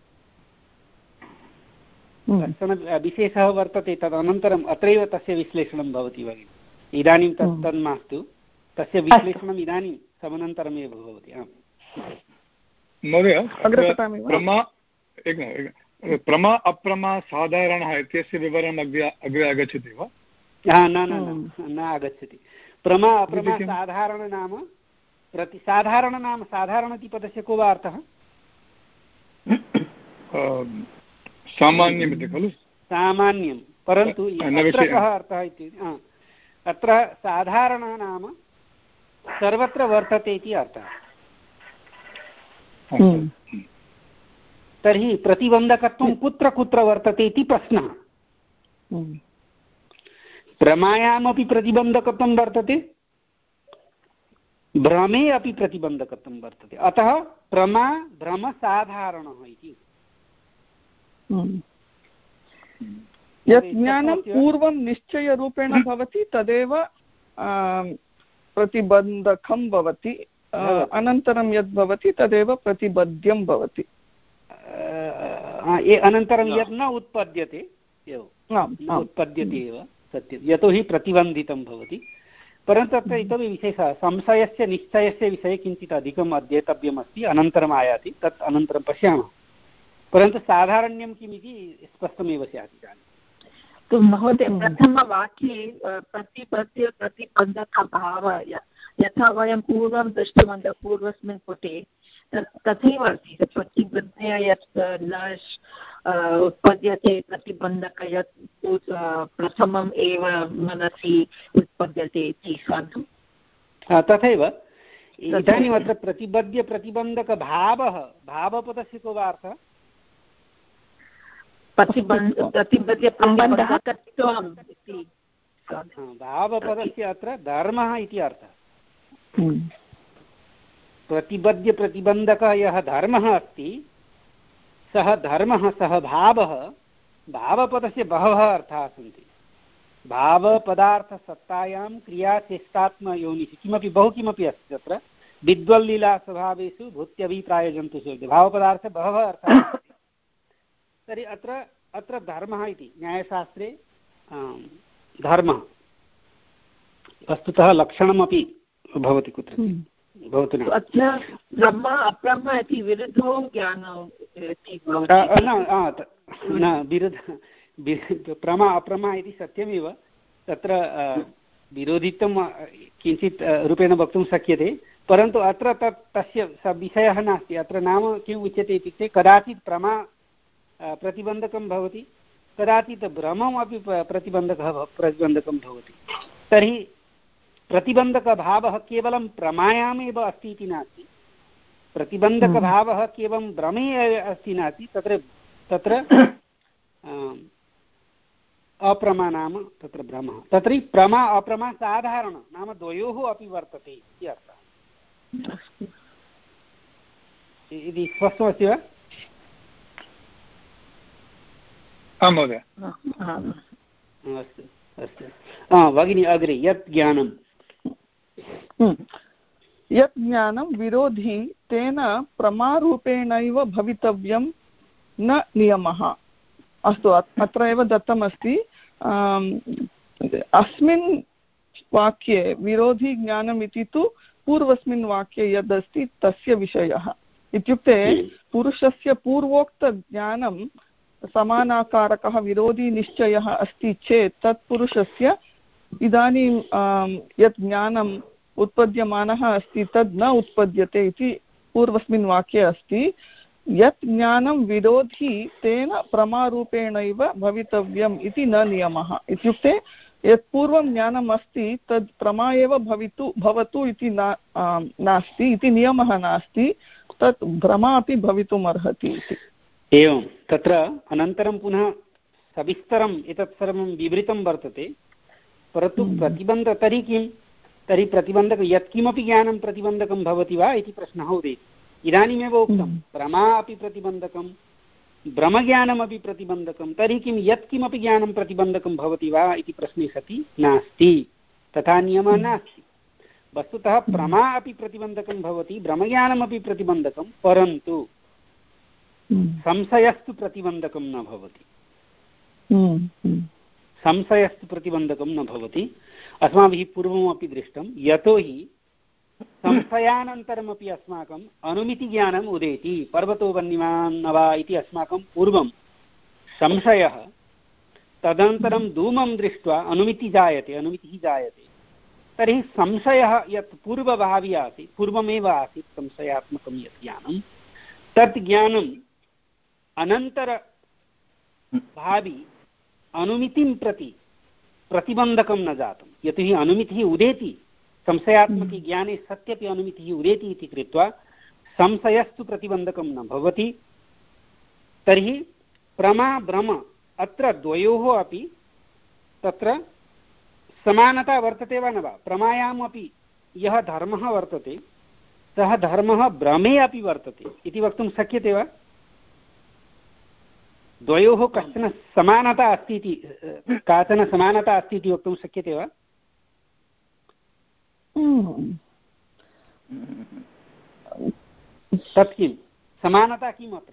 कश्चन विशेषः वर्तते तदनन्तरम् अत्रैव तस्य विश्लेषणं भवति भगिनि इदानीं तत् तन् मास्तु तस्य विश्लेषणम् इदानीं समनन्तरमेव भवति आम् महोदय प्रमा प्रमा अप्रमा साधारणः इत्यस्य विवरणम् अग्रे अग्रे आगच्छति वा न न न आगच्छति प्रमा अप्रमा साधारण नाम प्रति साधारण नाम साधारण इति पदस्य को वा अर्थः सामान्यम् इति खलु सामान्यं परन्तु अत्र कः अर्थः इति अत्र साधारणः नाम सर्वत्र वर्तते इति अर्थः तर्हि प्रतिबन्धकत्वं कुत्र कुत्र वर्तते इति प्रश्नः प्रमायामपि प्रतिबन्धकत्वं वर्तते भ्रमे अपि प्रतिबन्धकत्वं वर्तते अतः प्रमा भ्रमसाधारणः इति यत् ज्ञानं पूर्वं निश्चयरूपेण भवति तदेव प्रतिबन्धकं भवति अनन्तरं यद् भवति तदेव प्रतिबद्ध्यं भवति अनन्तरं यत् न उत्पद्यते एव न उत्पद्यते एव सत्यं यतोहि प्रतिबन्धितं भवति परन्तु अत्र इतोपि विशेषः संशयस्य निश्चयस्य विषये किञ्चित् अधिकम् अध्येतव्यम् अस्ति अनन्तरम् आयाति तत् अनन्तरं पश्यामः परन्तु साधारण्यं किमिति स्पष्टमेव स्यात् इदानीं महोदय प्रथमवाक्ये प्रतिपद्य प्रतिबन्धकभावः यथा वयं पूर्वं दृष्टवन्तः पूर्वस्मिन् पुटे तथैव अस्ति प्रतिबद्ध्य यत् लश् उत्पद्यते प्रतिबन्धक यत् प्रथमम् एव मनसि उत्पद्यते इति साधु तथैव इदानीम् अत्र प्रतिबद्ध्य प्रतिबन्धकभावः भावपदस्य को वा अर्थः भावपदस्य अत्र धर्मः इति अर्थः प्रतिबद्ध्य प्रतिबन्धकः यः धर्मः अस्ति सः धर्मः सः भावः भावपदस्य बहवः अर्थाः सन्ति भावपदार्थसत्तायां क्रियाचेष्टात्मयोनिषु किमपि बहु किमपि अस्ति तत्र विद्वल्लीलास्वभावेषु भूत्यभिप्रायजन्तुषु भावपदार्थे बहवः अर्थाः सन्ति तर्हि अत्र अत्र धर्मः इति न्यायशास्त्रे धर्मः वस्तुतः लक्षणमपि भवति कुत्रचित् भवतु न विरुद्ध प्रमा अप्रमा इति सत्यमेव तत्र विरोधित्वं किञ्चित् रूपेण वक्तुं शक्यते परन्तु अत्र तत् तस्य विषयः नास्ति अत्र नाम किम् उच्यते इत्युक्ते कदाचित् प्रमा प्रतिबन्धकं भवति कदाचित् भ्रममपि प्रतिबन्धकः प्रतिबन्धकं भवति। तर्हि प्रतिबन्धकभावः केवलं प्रमायामेव अस्ति इति नास्ति, प्रतिबन्धकभावः केवलं भ्रमे अस्ति नास्ति, तत्र तत्र अप्रमा नाम तत्र भ्रमः, तत्र प्रमा अप्रमा साधारण नाम द्वयोः अपि वर्तते इति अर्थः। इति स्पष्टमस्ति वा? आं महोदय। अस्तु अस्तु भगिनी अग्रे। यत् ज्ञानं यत् ज्ञानं विरोधी तेन प्रमारूपेणैव भवितव्यं न नियमः। अस्तु, अत्र एव दत्तमस्ति अस्मिन् वाक्ये विरोधी ज्ञानम् इति तु पूर्वस्मिन् वाक्ये यदस्ति तस्य विषयः। इत्युक्ते पुरुषस्य पूर्वोक्तज्ञानं समानाकारकः विरोधी निश्चयः अस्ति चेत् तत्पुरुषस्य इदानीं यत् ज्ञानम् उत्पद्यमानः अस्ति तद् न उत्पद्यते इति पूर्वस्मिन् वाक्ये अस्ति। यत् ज्ञानं विरोधी तेन प्रमारूपेणैव भवितव्यम् इति न नियमः। इत्युक्ते यत् पूर्वं ज्ञानम् अस्ति तद् प्रमा एव भवितु भवतु इति न नास्ति इति नियमः नास्ति, तत् भ्रमा अपि भवितुम् अर्हति इति। एवं तत्र अनन्तरं पुनः सविस्तरम् एतत् सर्वं विवृतं वर्तते, परन्तु प्रतिबन्ध तर्हि किं तर्हि प्रतिबन्धक यत्किमपि ज्ञानं प्रतिबन्धकं भवति वा इति प्रश्नः उदेति। इदानीमेव उक्तं प्रमा अपि प्रतिबन्धकं ब्रह्मज्ञानमपि प्रतिबन्धकं, तर्हि किं यत्किमपि ज्ञानं प्रतिबन्धकं भवति वा इति प्रश्ने सति नास्ति, तथा नियमः नास्ति। वस्तुतः प्रमा अपि प्रतिबन्धकं भवति, ब्रह्मज्ञानमपि प्रतिबन्धकं, परन्तु संशयस्तु प्रतिबन्धकं न भवति। संशयस्तु प्रतिबन्धकं न भवति। अस्माभिः पूर्वमपि दृष्टं, यतोहि संशयानन्तरमपि अस्माकम् अनुमितिज्ञानम् उदेति। पर्वतो वह्निमान् न वा इति अस्माकं पूर्वं संशयः, तदनन्तरं धूमं दृष्ट्वा अनुमितिः जायते अनुमितिः जायते। तर्हि संशयः यत् पूर्वभावी आसीत्, पूर्वमेव आसीत् संशयात्मकं यत् ज्ञानं, तत् ज्ञानम् अनन्तरभावी अनुमितिं प्रति प्रतिबन्धकं न जातं। यतोहि अनुमितिः उदेति, संशयात्मके ज्ञाने सत्यपि अनुमितिः उदेति इति कृत्वा संशयस्तु प्रतिबन्धकं न भवति। तर्हि प्रमा भ्रम अत्र द्वयोः अपि तत्र समानता वर्तते वा न वा? प्रमायाम् अपि यः धर्मः वर्तते सः धर्मः भ्रमे अपि वर्तते इति वक्तुं शक्यते वा? द्वयोः कश्चन समानता अस्ति इति काचन समानता अस्ति इति वक्तुं शक्यते वा? तत् किं समानता किम् अत्र?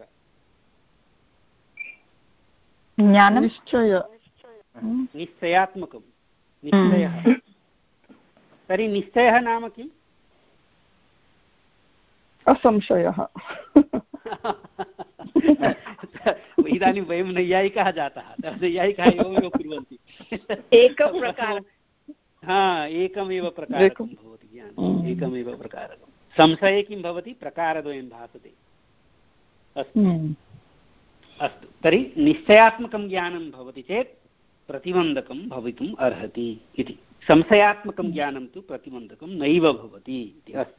निश्चय निश्चयात्मकं निश्चयः। तर्हि निश्चयः नाम किम्? असंशयः। इदानीं वयं नैयायिकाः जाताः, नैयायिकाः एवमेव कुर्वन्ति। एकं प्रकारं हा एकमेव प्रकारकं भवति ज्ञानम्, एकमेव प्रकारकं। संशये किं भवति? प्रकारद्वयं भासते। अस्तु अस्तु तर्हि निश्चयात्मकं ज्ञानं भवति चेत् प्रतिबन्धकं भवितुम् अर्हति इति। संशयात्मकं ज्ञानं तु प्रतिबन्धकं नैव भवति इति। अस्तु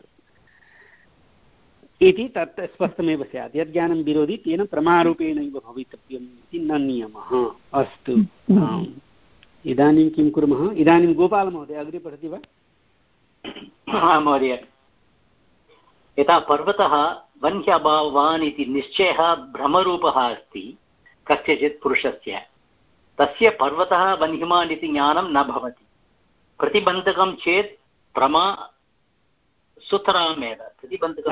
इति तत् स्पष्टमेव स्यात्। यज्ञानं विरोधि तेन प्रमारूपेणैव भवितव्यम् इति न नियमः। अस्तु इदानीं किं कुर्मः? इदानीं गोपालमहोदय अग्रे पठति वा? महोदय, यथा पर्वतः वह्न्यभावान् इति निश्चयः भ्रमरूपः अस्ति कस्यचित् पुरुषस्य, तस्य पर्वतः वह्निमान् इति ज्ञानं न भवति। प्रतिबन्धकं चेत् प्रमा सुतरामेव प्रतिबन्धकं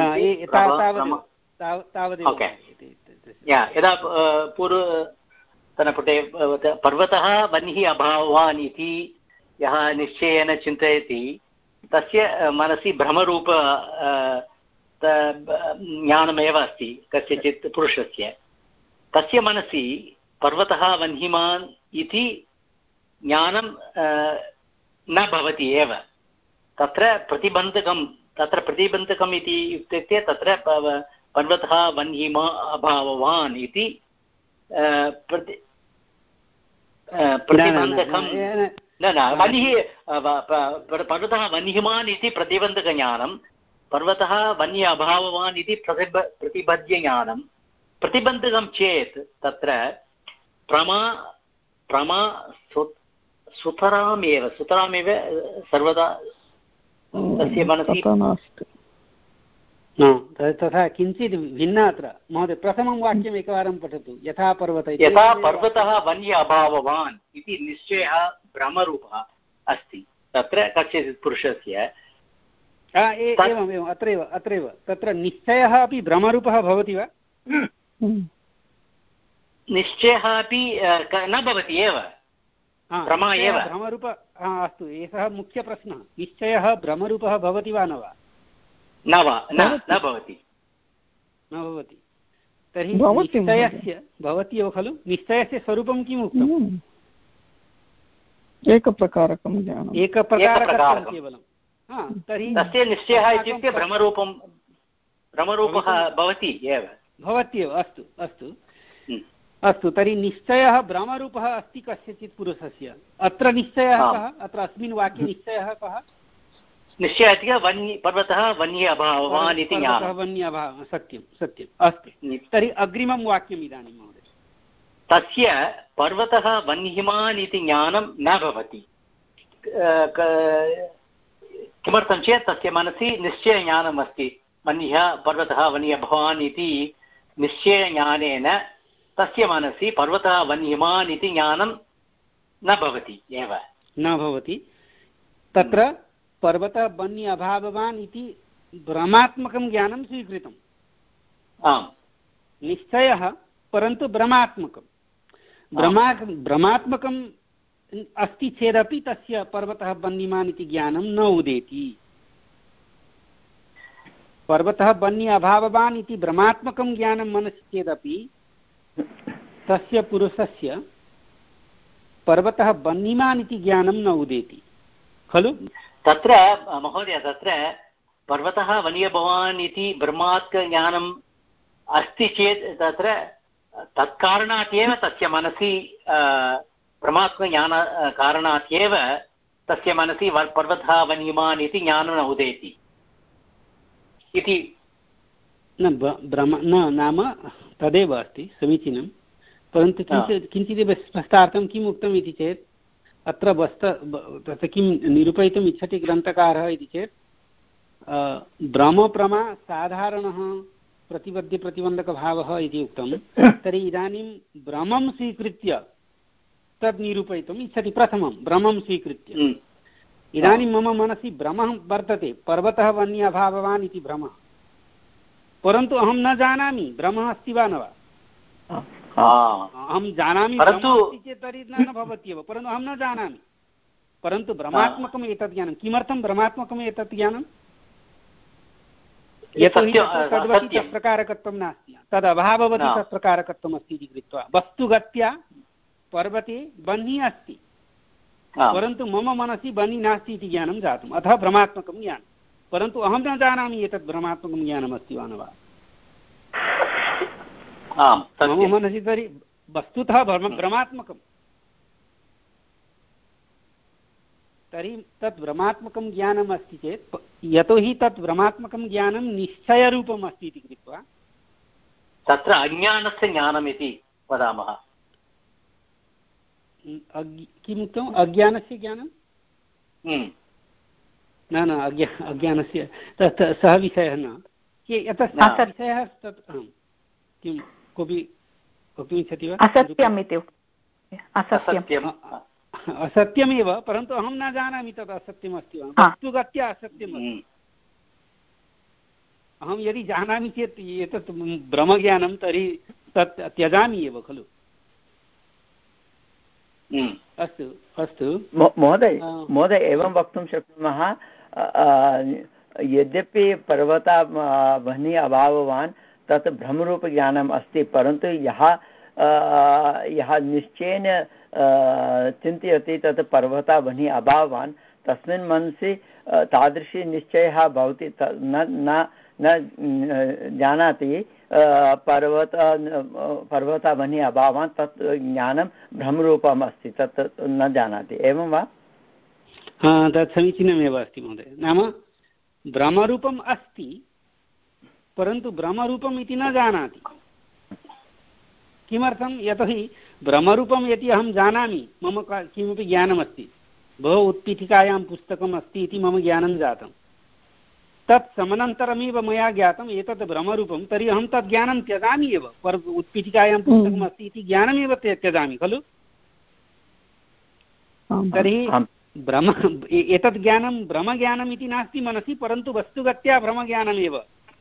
यदा पूर्वतनपुटे पर्वतः वह्निः अभावान् इति यः निश्चयेन चिन्तयति तस्य मनसि भ्रमरूप ज्ञानमेव अस्ति कस्यचित् पुरुषस्य। तस्य मनसि पर्वतः वह्निमान् इति ज्ञानं न भवति एव। तत्र प्रतिबन्धकं तत्र प्रतिबन्धकम् इति इत्युक्ते तत्र पर्वतः वह्निमा अभावान् इति प्रति प्रतिबन्धकं न न वह्निः पर्वतः वह्निमान् इति प्रतिबन्धकज्ञानं, पर्वतः वह्नि अभाववान् इति प्रतिब प्रतिबध्यज्ञानं। प्रतिबन्धकं चेत् तत्र प्रमा प्रमा सुतरामेव सुतरामेव सर्वदा तस्य मनसि तथा किञ्चित् भिन्न अत्र महोदय प्रथमं वाक्यम् एकवारं पठतु। यथा पर्वतः यथा पर्वतः वन्य अभाववान् इति निश्चयः भ्रमरूपः अस्ति तत्र कस्यचित् पुरुषस्य। एवम् एवम् अत्रैव अत्रैव तत्र निश्चयः अपि भ्रमरूपः भवति वा? निश्चयः अपि न भवति एव, भ्रमा एव। भ्रमरूप अस्तु, एषः मुख्यप्रश्नः। निश्चयः भ्रमरूपः भवति वा न वा? न वा न न भवति न भवति। तर्हि निश्चयस्य भवति एव खलु। निश्चयस्य स्वरूपं किम् उक्तम्? एकप्रकारकं ज्ञानम्, एकप्रकारकं केवलं। तर्हि तस्य निश्चयः इत्युक्ते भ्रमरूपं भ्रमरूपः भवति एव भवति एव अस्तु अस्तु अस्तु। तर्हि निश्चयः भ्रमरूपः अस्ति कस्यचित् पुरुषस्य। अत्र निश्चयः कः? अत्र अस्मिन् वाक्ये निश्चयः कः? निश्चयः इत्युक्ते वन्य पर्वतः वन्य अभाववान् इति ज्ञानं। वन्य अभावः सत्यं सत्यम् अस्तु। तर्हि अग्रिमं वाक्यम् इदानीं महोदय। तस्य पर्वतः वह्निमान् इति ज्ञानं न भवति। किमर्थं चेत् तस्य मनसि निश्चयज्ञानम् अस्ति। वह्निः पर्वतः वह्निः भवान् इति निश्चयज्ञानेन तस्य मनसि पर्वतः वह्निमान् इति ज्ञानं न भवति एव न भवति। तत्र पर्वतः वह्नि अभाववान् इति भ्रमात्मकं ज्ञानं स्वीकृतम्। आम्, निश्चयः परन्तु भ्रमात्मकं। भ्रमा भ्रमात्मकम् अस्ति चेदपि तस्य पर्वतः वह्निमान् इति ज्ञानं न उदेति। पर्वतः वह्नि अभाववान् इति भ्रमात्मकं ज्ञानं मनसि चेदपि तस्य पुरुषस्य पर्वतः वह्निमान् इति ज्ञानं न उदेति खलु। तत्र महोदय तत्र पर्वतः वह्निः भवान् इति ब्रह्मात्मज्ञानम् अस्ति चेत् तत्र तत्कारणात् एव तस्य मनसि परमात्मज्ञान कारणात् एव तस्य मनसि पर्वतः वह्निमान् इति ज्ञानं न उदेति इति न भ्रम न नाम तदेव अस्ति समीचीनं। परन्तु किञ्चित् किञ्चिदेव स्पष्टार्थं किम् उक्तम् इति चेत् अत्र वस्त तत्र किं निरूपयितुम् इच्छति ग्रन्थकारः इति चेत् भ्रमप्रमा साधारणः प्रतिबद्धप्रतिबन्धकभावः इति उक्तं। तर्हि इदानीं भ्रमं स्वीकृत्य तद् निरूपयितुम् इच्छति। प्रथमं भ्रमं स्वीकृत्य इदानीं मम मनसि भ्रमः वर्तते, पर्वतः वह्नि अभाववान् इति भ्रमः, परन्तु अहं न जानामि भ्रमः अस्ति वा न वा। अहं जानामि चेत् तर्हि न भवति एव, परन्तु अहं न जानामि। परन्तु भ्रमात्मकम् एतत् ज्ञानं। किमर्थं भ्रमात्मकम् एतत् ज्ञानं? यतोहि तद्वति तत्प्रकारकत्वं नास्ति, तदभाववति तत्प्रकारकत्वम् अस्ति इति कृत्वा वस्तुगत्या पर्वते वह्निः अस्ति, परन्तु मम मनसि वह्निः नास्ति इति ज्ञानं जातम्, अतः भ्रमात्मकं ज्ञानं। परन्तु अहं न जानामि एतत् भ्रमात्मकं ज्ञानमस्ति वा न वा। मम मनसि तर्हि वस्तुतः भ्रमात्मकं, तर्हि तत् भ्रमात्मकं ज्ञानम् अस्ति चेत्, यतोहि तत् भ्रमात्मकं ज्ञानं निश्चयरूपम् अस्ति इति कृत्वा तत्र अज्ञानस्य ज्ञानम् इति वदामः। किमुक्तम्? अज्ञानस्य ज्ञानं? न न अज्ञा अज्ञानस्य तत् सः विषयः न। यतः विषयः तत् किं कोऽपि वक्तुम् इच्छति वा? असत्यम् इति असत्यम् असत्यमेव, परन्तु अहं न जानामि तत् असत्यम् अस्ति वा। वस्तुगत्या असत्यम् अस्ति। अहं यदि जानामि चेत् एतत् ब्रह्मज्ञानं तर्हि तत् त्यजामि एव खलु। अस्तु अस्तु महोदय महोदय एवं वक्तुं शक्नुमः, यद्यपि पर्वतः वह्निः अभाववान् तत् भ्रमरूपज्ञानम् अस्ति, परन्तु यः यः निश्चयेन चिन्तयति तत् पर्वतः वह्निः अभाववान्, तस्मिन् मनसि तादृशी निश्चयः भवति, न न न जानाति पर्वत पर्वतावनि अभावात् तत् ज्ञानं भ्रमरूपम् अस्ति तत् न जानाति एवं वा? तत् समीचीनमेव अस्ति महोदय। नाम भ्रमरूपम् अस्ति परन्तु भ्रमरूपम् इति न जानाति। किमर्थं? यतोहि भ्रमरूपं यदि अहं जानामि मम किमपि ज्ञानमस्ति, बहु उत्पीठिकायां पुस्तकम् अस्ति इति मम ज्ञानं जातं, तत् समनन्तरमेव मया ज्ञातम् एतत् भ्रमरूपं, तर्हि अहं तत् ज्ञानं त्यजामि एव। पर उत्पीठिकायां पुस्तकम् अस्ति इति ज्ञानमेव त्यजामि खलु। तर्हि भ्रम एतत् ज्ञानं भ्रमज्ञानम् इति नास्ति मनसि, परन्तु वस्तुगत्या भ्रमज्ञानमेव।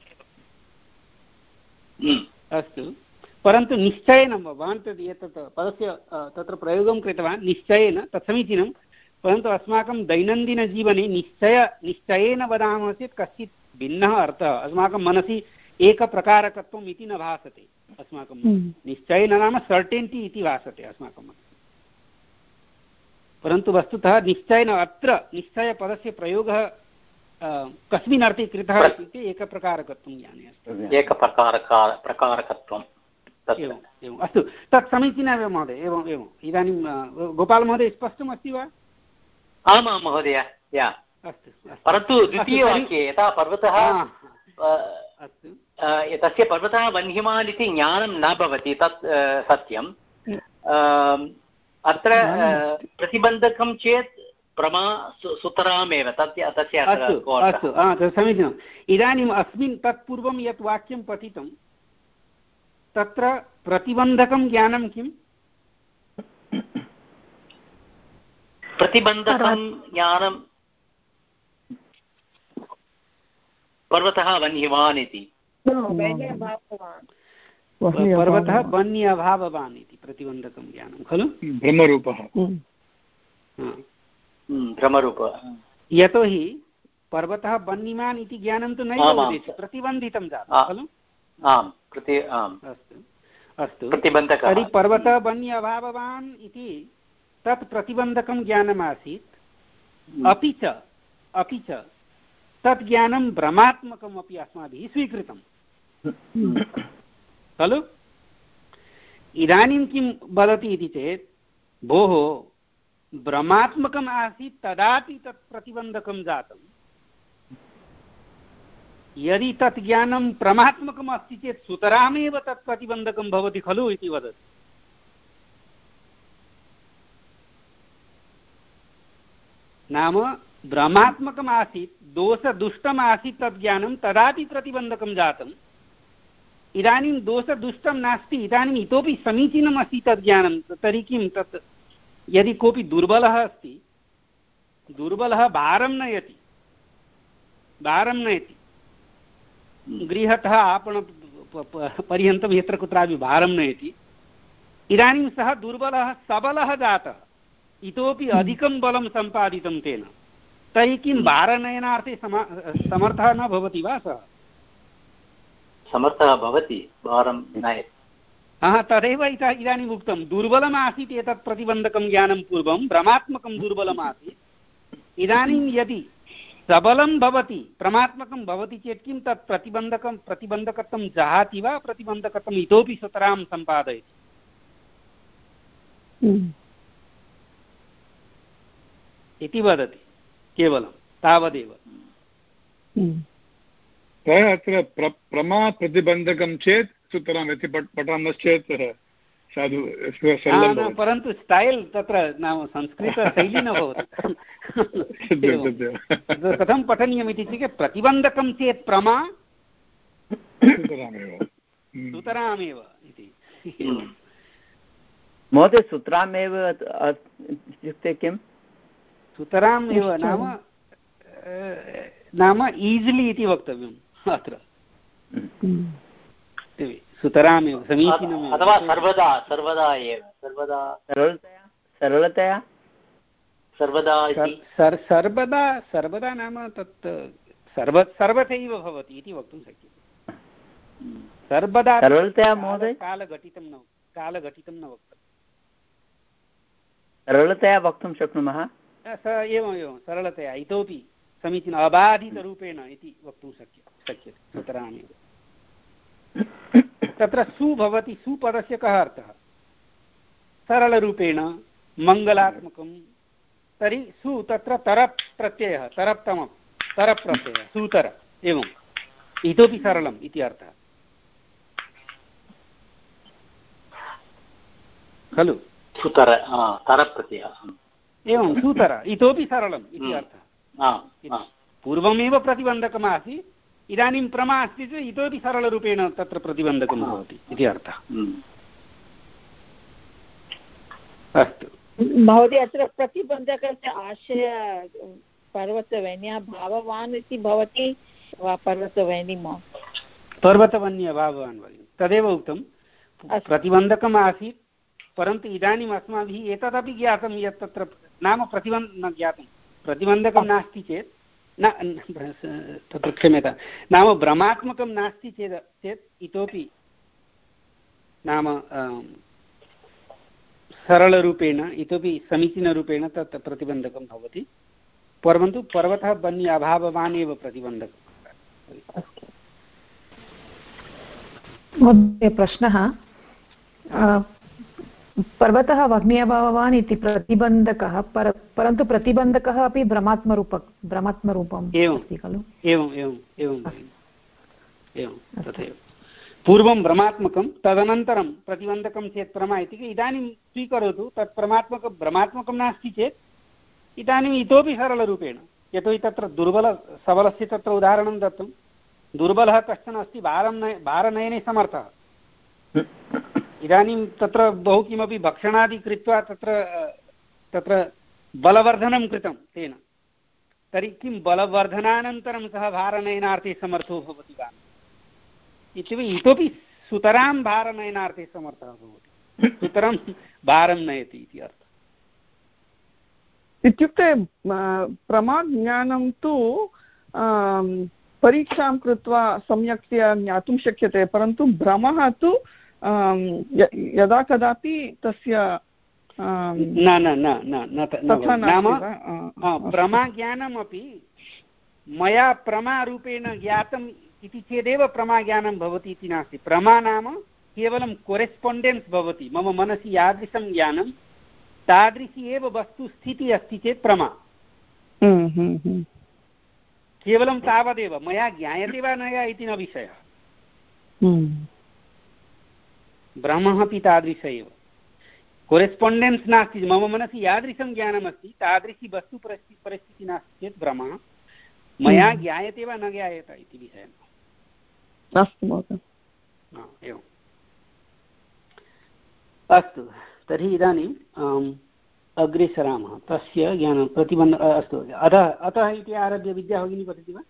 अस्तु, परन्तु निश्चयेन भवान् तद् एतत् पदस्य तत्र प्रयोगं कृतवान् निश्चयेन, तत् समीचीनं, परन्तु अस्माकं दैनन्दिनजीवने निश्चय निश्चयेन वदामः चेत् कश्चित् भिन्नः अर्थः अस्माकं मनसि एकप्रकारकत्वम् इति न भासते। अस्माकं निश्चयेन नाम सर्टेन्टी इति भासते अस्माकं मनसि, परन्तु वस्तुतः निश्चयेन अत्र निश्चयपदस्य प्रयोगः कस्मिन् अर्थे कृतः इत्युक्ते एकप्रकारकत्वं ज्ञाने अस्ति। एकप्रकारकत्वं एवम् एवम् अस्तु, तत् समीचीनमेव महोदय। एवम् एवम् इदानीं गोपालमहोदय स्पष्टमस्ति वा? आमां महोदय। अस्तु, परन्तु द्वितीयवाक्ये यथा पर्वतः तस्य पर्वतः वह्निमान् इति ज्ञानं न भवति, तत् सत्यम्। अत्र प्रतिबन्धकं चेत् प्रमा सुतरामेव तस्य तस्य अस्तु अस्तु तत् समीचीनम्। इदानीम् अस्मिन् तत्पूर्वं यत् वाक्यं पठितं तत्र प्रतिबन्धकं ज्ञानं किम्? प्रतिबन्धकं ज्ञानं पर्वतः वह्निवान् इति। पर्वतः वह्नि अभाववान् इति प्रतिबन्धकं ज्ञानं खलु, ब्रह्मरूपः भ्रमरूपः। यतोहि पर्वतः वह्निमान् इति ज्ञानं तु नैव वदति, प्रतिबन्धितं जातं खलु। आम् प्रति आम् अस्तु अस्तु, प्रतिबन्धकः। तर्हि पर्वतः वह्नि अभाववान् इति तत् प्रतिबन्धकं ज्ञानमासीत्। अपि च अपि च तत् ज्ञानं भ्रमात्मकम् अपि अस्माभिः स्वीकृतं खलु। इदानीं किं वदति इति चेत् भोः भ्रमात्मकम् आसीत् तदापि तत् प्रतिबन्धकं जातं, यदि तत् ज्ञानं प्रमात्मकम् अस्ति चेत् सुतरामेव तत् प्रतिबन्धकं भवति खलु इति वदति। नाम भ्रमात्मकम् आसीत्, दोषदुष्टम् आसीत् तत् ज्ञानं, तदापि प्रतिबन्धकं जातम्। इदानीं दोषदुष्टं नास्ति, इदानीम् इतोपि समीचीनम् अस्ति तत् ज्ञानं, तर्हि किं तत् यदि कोऽपि दुर्बलः अस्ति, दुर्बलः भारं नयति भारं नयति गृहतः आपण पर्यन्तं यत्र कुत्रापि भारं नयति, इदानीं सः दुर्बलः सबलः जातः, इतोपि अधिकं बलं सम्पादितं तेन, तर्हि किं भारनयनार्थे समा समर्थः न भवति वा सः? समर्थः भवति, भारं नयति। हा तदेव इतः इदानीम् उक्तं, दुर्बलम् आसीत् एतत् प्रतिबन्धकं ज्ञानं पूर्वं, भ्रमात्मकं दुर्बलम् आसीत्, इदानीं यदि सबलं भवति प्रमात्मकं भवति चेत् किं तत् प्रतिबन्धकं प्रतिबन्धकत्वं जहाति वा प्रतिबन्धकत्वम् इतोपि सुतरां सम्पादयति? इति वदति, केवलं तावदेव। अत्र प्र प्रमा प्रतिबन्धकं चेत् सुतराम् इति पठामश्चेत् साधु परन्तु स्टैल् तत्र नाम संस्कृतशैली न भवति। कथं पठनीयमिति चेत् प्रतिबन्धकं चेत् प्रमा सुतरामेव इति। महोदय सुतरामेव इत्युक्ते किं? सुतराम् एव नाम नाम ईजिलि इति वक्तव्यम् अत्र। सुतरामेव समीचीनमेव, अथवा सर्वदा सर्वदा एव सर्वदा सरलतया सरलतया सर्वदा सर्वदा सर्वदा नाम तत् सर्व सर्वथैव भवति इति वक्तुं शक्यते। सर्वदा सरलतया महोदय कालघटितं न कालघटितं न वक्तव्यं, सरलतया वक्तुं शक्नुमः। एवम् एवं सरलतया इतोपि समीचीनम् अबाधितरूपेण इति वक्तुं शक्य शक्यते सुतरामेव। तत्र सु भवति, सुपदस्य कः अर्थः? सरलरूपेण मङ्गलात्मकं। तर्हि सु तत्र तरप् प्रत्ययः, तरप्तमं तरप् प्रत्ययः, सुतर, एवम् इतोपि सरलम् इति अर्थः खलु? सुतर तरप् प्रत्ययः, एवं सुतर, इतोपि सरलम् इति अर्थः। पूर्वमेव प्रतिबन्धकम् आसीत्, इदानीं प्रमा अस्ति चेत् इतोपि सरलरूपेण तत्र प्रतिबन्धकं भवति इति अर्थः। अस्तु महोदय, अत्र प्रतिबन्धकस्य आशय पर्वतवन्या भाववान् इति भवति वा पर्वतवन्यमा? पर्वतवन्य भाववान् भगिनि, तदेव उक्तं। प्रतिबन्धकम् आसीत्, परन्तु इदानीम् अस्माभिः एतदपि ज्ञातं यत् तत्र नाम प्रतिबन्ध न ज्ञातं, प्रतिबन्धकं नास्ति चेत् न तत्र क्षम्यता, नाम भ्रमात्मकं नास्ति चेत् चेत् इतोपि नाम सरलरूपेण इतोपि समीचीनरूपेण तत् प्रतिबन्धकं भवति, परन्तु पर्वतः वन्य अभाववान् एव प्रतिबन्धकं। महोदय, प्रश्नः, पर्वतः वह्न्यभाववान् इति प्रतिबन्धकः, पर परन्तु प्रतिबन्धकः अपि भ्रमात्मरूप भ्रमात्मरूपम् अस्ति खलु? एवम् एवम् एवम् एवं तथैव। पूर्वं भ्रमात्मकं, तदनन्तरं प्रतिबन्धकं चेत् प्रमा इति। इदानीं स्वीकरोतु, तत् प्रमात्मक भ्रमात्मकं नास्ति चेत् इदानीम् इतोपि सरलरूपेण, यतोहि तत्र दुर्बल सबलस्य तत्र उदाहरणं दत्तं। दुर्बलः कश्चन अस्ति, भारं नय भारनयने समर्थः, इदानीं तत्र बहु किमपि भक्षणादि कृत्वा तत्र तत्र बलवर्धनं कृतं तेन, तर्हि किं बलवर्धनानन्तरं सः भारनयनार्थे समर्थो भवति वा इति? इतोपि सुतरां भारनयनार्थे समर्थः भवति, सुतरां भारं नयति इति अर्थः। इत्युक्ते प्रमाज्ञानं तु परीक्षां कृत्वा सम्यक्तया ज्ञातुं शक्यते, परन्तु भ्रमः तु यदा कदापि तस्य न न न न तथा नाम प्रमाज्ञानमपि मया प्रमारूपेण ज्ञातम् इति चेदेव प्रमाज्ञानं भवति इति नास्ति। प्रमा नाम केवलं कोरेस्पोण्डेन्स् भवति, मम मनसि यादृशं ज्ञानं तादृशी एव वस्तुस्थितिः अस्ति चेत् प्रमा। केवलं तावदेव, मया ज्ञायते वा न इति न विषयः। ब्रह्मः अपि तादृश एव, कोरेस्पोण्डेन्स् नास्ति, मम मनसि यादृशं ज्ञानमस्ति तादृशी वस्तु परिस्थितिः नास्ति चेत् भ्रमः, मया ज्ञायते वा न ज्ञायते इति विषयः। अस्तु महोदय, एवम्। अस्तु, तर्हि इदानीम् अग्रे सरामः। तस्य ज्ञानं प्रतिबन्ध अस्तु, अतः अतः इति आरभ्य विद्या भगिनी पठति वा?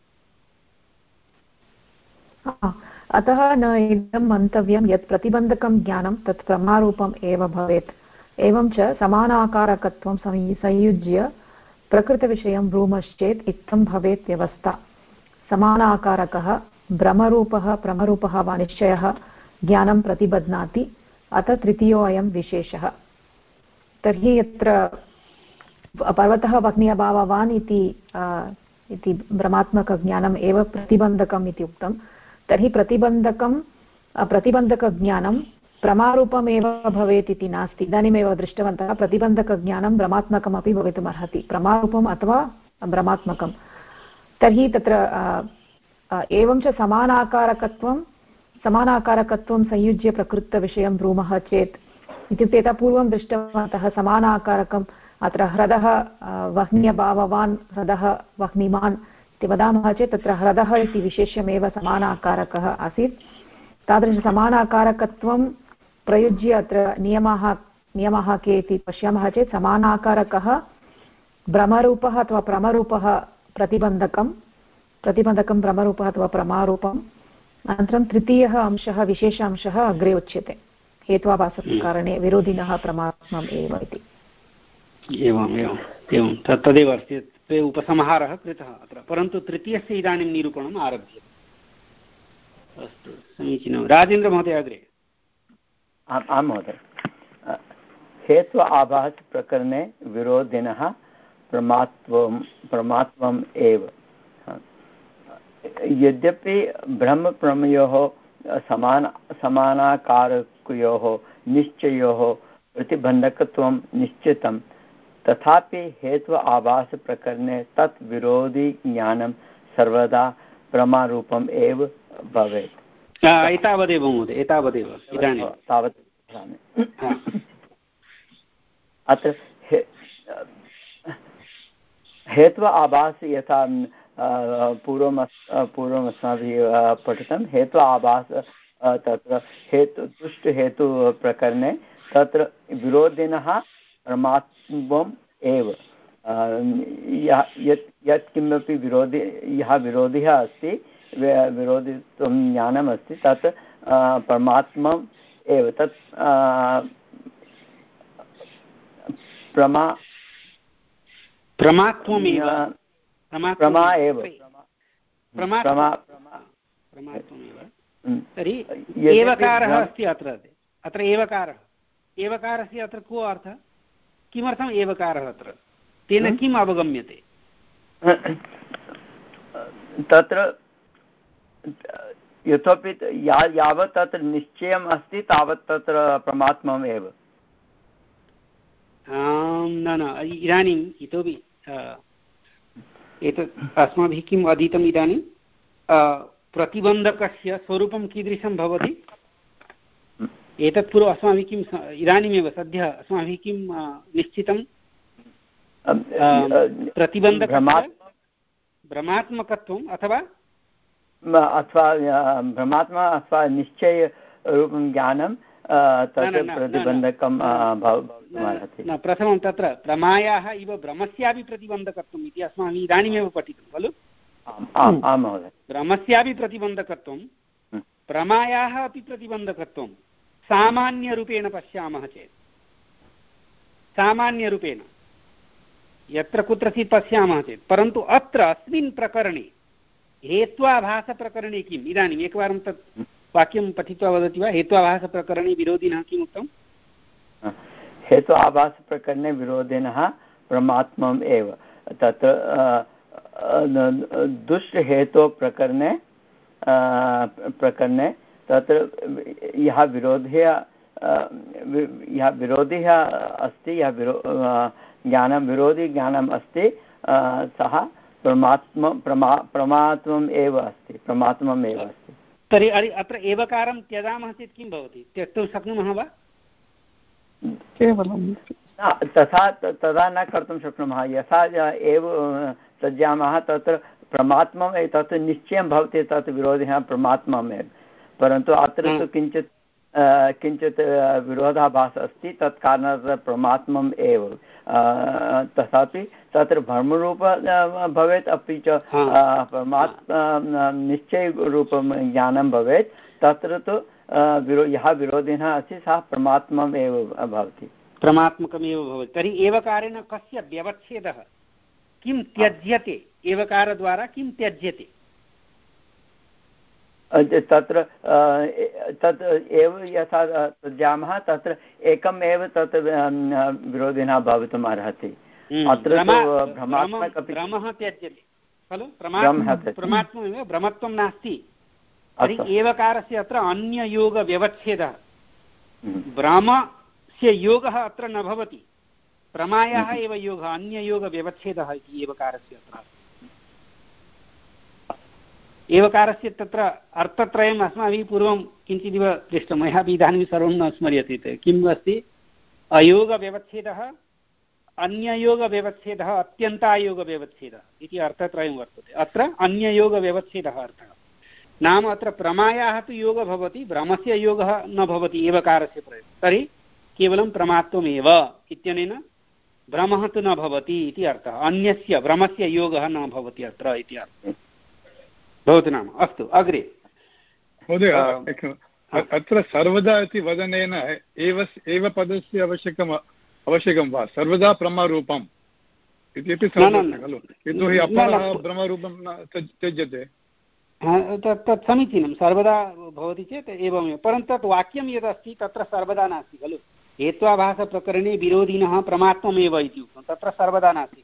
अतः न इदं मन्तव्यं यत् प्रतिबन्धकं ज्ञानं तत् प्रमारूपम् एव भवेत्। एवं च समानाकारकत्वं संयुज्य प्रकृतविषयं ब्रूमश्चेत् इत्थं भवेत् व्यवस्था। समानाकारकः भ्रमरूपः प्रमरूपः वा निश्चयः ज्ञानं प्रतिबध्नाति, अतः तृतीयोऽयं विशेषः। तर्हि यत्र पर्वतः वह्न्यभाववान् इति इति भ्रमात्मकज्ञानम् एव प्रतिबन्धकम् इति उक्तं, तर्हि प्रतिबन्धकं प्रतिबन्धकज्ञानं प्रमारूपमेव भवेत् इति नास्ति। इदानीमेव दृष्टवन्तः, प्रतिबन्धकज्ञानं भ्रमात्मकमपि भवितुमर्हति, प्रमारूपम् अथवा भ्रमात्मकं। तर्हि तत्र एवं च समानाकारकत्वं समानाकारकत्वं संयुज्य प्रकृतविषयं ब्रूमः चेत्, इत्युक्ते यथा पूर्वं दृष्टवन्तः समानाकारकम्, अत्र ह्रदः वह्न्यभाववान् ह्रदः वह्निमान् इति वदामः चेत् तत्र ह्रदः इति विशेष्यमेव समानाकारकः आसीत्। तादृशसमानाकारकत्वं प्रयुज्य अत्र नियमाः नियमाः के इति पश्यामः चेत्, समानाकारकः भ्रमरूपः अथवा प्रमरूपः प्रतिबन्धकं प्रतिबन्धकं भ्रमरूपः अथवा प्रमारूपम्। अनन्तरं तृतीयः अंशः विशेषांशः अग्रे उच्यते, हेत्वाभासकारणे विरोधिनः प्रमात्मम् एव इति। एवम् एवम् एवं तदेव अस्ति, ते उपसंहारः कृतः अत्र, परन्तु तृतीयस्य इदानीं निरूपणम् आरभ्यते। अस्तु, समीचीनं। राजेन्द्रमहोदय अग्रे। आम् आं महोदय, हेत्व आभासप्रकरणे विरोधिनः प्रमात्वं प्रमात्वम् एव। यद्यपि ब्रह्मप्रमयोः समान समानाकारकयोः निश्चयोः प्रतिबन्धकत्वं निश्चितं तथापि हेतु आभासप्रकरणे तत् विरोधि ज्ञानं सर्वदा प्रमारूपम् एव भवेत्। एतावदेव महोदय, एतावदेव इदानीं तावत् अत्र हेत्व आभास यथा पूर्वम् पूर्वम् अस्माभिः पठितं हेत्व आभास तत्र हेतु तुष्टहेतुप्रकरणे तत्र विरोधिनः परमात्मम् एव यत् यत् किमपि विरोधि यः विरोधिः अस्ति विरोधित्वं ज्ञानम् अस्ति तत् परमात्मम् एव तत् प्रमा प्रमात्वमेव प्रमा एव तर्हि एवकारः अस्ति अत्र अत्र एवकारः एवकारस्य अत्र को अर्थः किमर्थम् एवकारः अत्र तेन किम् अवगम्यते तत्र यतोपि यावत् तत्र निश्चयम् अस्ति तावत् तत्र परमात्मम् एव न न इदानीम् इतोपि एतत् अस्माभिः किम् अधीतम् इदानीं प्रतिबन्धकस्य स्वरूपं कीदृशं भवति एतत् पूर्वम् अस्माभिः किम् इदानीमेव सद्यः अस्माभिः किं निश्चितं प्रतिबन्धकस्य भ्रमात्मकत्वम् अथवा अथवा भ्रमात्मा अथवा निश्चयरूपं ज्ञानं प्रतिबन्धकं न प्रथमं तत्र प्रमायाः इव भ्रमस्यापि प्रतिबन्धकत्वम् इति अस्माभिः इदानीमेव पठितं खलु आम् महोदय भ्रमस्यापि प्रतिबन्धकत्वं प्रमायाः अपि प्रतिबन्धकत्वं सामान्यरूपेण पश्यामः चेत् सामान्यरूपेण यत्र कुत्रचित् पश्यामः चेत् परन्तु अत्र अस्मिन् प्रकरणे हेत्वाभासप्रकरणे किम् इदानीम् एकवारं तत् वाक्यं पठित्वा वदति वा हेत्वाभासप्रकरणे विरोधिनः किम् उक्तम् हेतु आभासप्रकरणे विरोधिनः परमात्मम् एव तत्र दुष्टहेतोप्रकरणे प्रकरणे तत्र यः विरोधः यः विरोधिः अस्ति यः विरो ज्ञानं विरोधि ज्ञानम् अस्ति सः परमात्म प्रमा परमात्मम् एव अस्ति परमात्मम् एव अस्ति तर्हि अत्र एवकारं त्यजामः चेत् किं भवति त्यक्तुं शक्नुमः वा केवलं तथा तदा न कर्तुं शक्नुमः यथा एव त्यजामः तत्र परमात्मम् तत् निश्चयं भवति तत् विरोधिः परमात्ममेव परन्तु अत्र तु किञ्चित् किञ्चित् विरोधाभासः अस्ति तत् कारणात् परमात्मम् एव तथापि तत्र भ्रमरूप भवेत् अपि च परमात्मा निश्चयरूपं ज्ञानं भवेत् तत्र तु विरो यः विरोधिनः अस्ति सः परमात्मम् एव भवति परमात्मकमेव भवति तर्हि एवकारेण कस्य व्यवच्छेदः किं त्यज्यते एवकारद्वारा किं त्यज्यते तत्र तत् एव यथा त्यजामः तत्र एकम् एव तत् विरोधिनः भवितुम् अर्हति अत्र भ्रमः त्यज्यते खलु परमात्ममेव भ्रमत्वं नास्ति तर्हि एवकारस्य अत्र अन्ययोगव्यवच्छेदः भ्रमस्य योगः अत्र न भवति प्रमायाः एव योगः अन्ययोगव्यवच्छेदः इति एवकारस्य अत्र एवकारस्य तत्र अर्थत्रयम् अस्माभिः पूर्वं किञ्चिदिव दृष्टं मयापि इदानीं सर्वं न स्मर्यते किम् अस्ति अयोगव्यवच्छेदः अन्ययोगव्यवच्छेदः अत्यन्तायोगव्यवच्छेदः इति अर्थत्रयं वर्तते अत्र अन्ययोगव्यवच्छेदः अर्थः नाम अत्र प्रमायाः तु योगः भवति भ्रमस्य योगः न भवति एवकारस्य प्रयोगः तर्हि केवलं प्रमात्वमेव इत्यनेन भ्रमः तु न भवति इति अर्थः अन्यस्य भ्रमस्य योगः न भवति अत्र इति अर्थः भवतु नाम अस्तु अग्रे महोदय अत्र सर्वदा इति वदनेन एव एव पदस्य आवश्यकम् आवश्यकं वा सर्वदा ब्रह्मरूपम् इत्यपि खलु यतोहि अपरः ब्रह्मरूपं न त्यज्यते तत् समीचीनं सर्वदा भवति चेत् एवमेव परन्तु तत् वाक्यं यदस्ति तत्र सर्वदा नास्ति खलु हेत्वाभासप्रकरणे विरोधिनः परमात्ममेव इति उक्तं तत्र सर्वदा नास्ति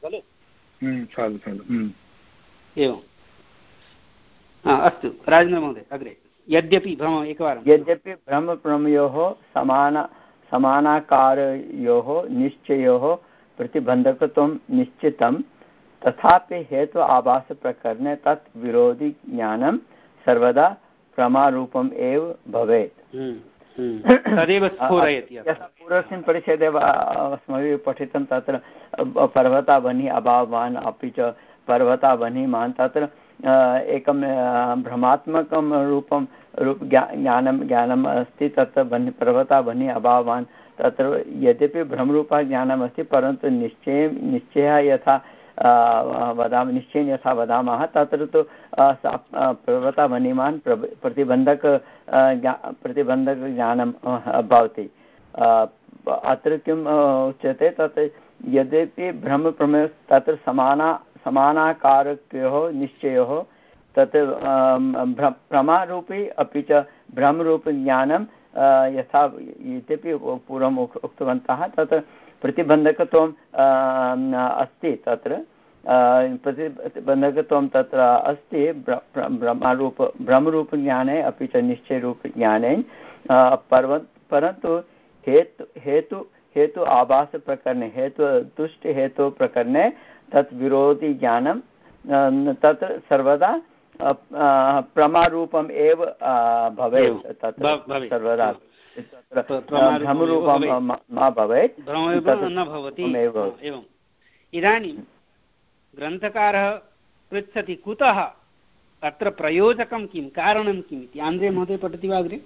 खलु एवम् अस्तु राजेन्द्रमहोदय अग्रे यद्यपि भ्रम एकवारं यद्यपि भ्रमप्रमयोः समान समानाकारयोः निश्चयोः प्रतिबन्धकत्वं निश्चितं तथापि हेतु आभासप्रकरणे तत् विरोधि ज्ञानं सर्वदा प्रमारूपम् एव भवेत्। तदेव स्फुरयति। यथा पूर्वस्मिन् परिच्छेदे अस्माभिः पठितं तत्र पर्वतावनिः अभावान् अपि च पर्वतावनिमान् तत्र एकं भ्रमात्मकं रूपं रूप ज्ञानं ज्ञानम् अस्ति तत्र वह्नि पर्वतावनिः अभावान् तत्र यद्यपि भ्रमरूपः ज्ञानम् अस्ति परन्तु निश्चय निश्चयः यथा वदामः निश्चयेन यथा वदामः तत्र तु पर्वतावनिमान् प्रतिबन्धक प्रतिबन्धकज्ञानं भवति। अत्र किम् उच्यते तत् यद्यपि भ्रमप्रमेय तत्र समाना समानाकारयोः निश्चयोः तत् भ्रमारूपी अपि च भ्रमरूपज्ञानं यथा यद्यपि पूर्वम् उक्तवन्तः तत् प्रतिबन्धकत्वम् अस्ति तत्र प्रतिबन्धकत्वं तत्र अस्ति भ्रमरूप भ्रमरूपज्ञाने अपि च निश्चयरूपज्ञाने पर्व परन्तु हेतु हेतु हेतु आभासप्रकरणे हेतु तुष्टिहेतुप्रकरणे तत् विरोधि ज्ञानं तत्र सर्वदा प्रमारूपम् एव भवेत् तत्र सर्वदा भ्रमरूपं न भवेत् न भवति एवम्। इदानीं ग्रन्थकारः पृच्छति कुतः अत्र प्रयोजकं किं कारणं किम् इति। आन्द्रे महोदय पठति वा अग्रे?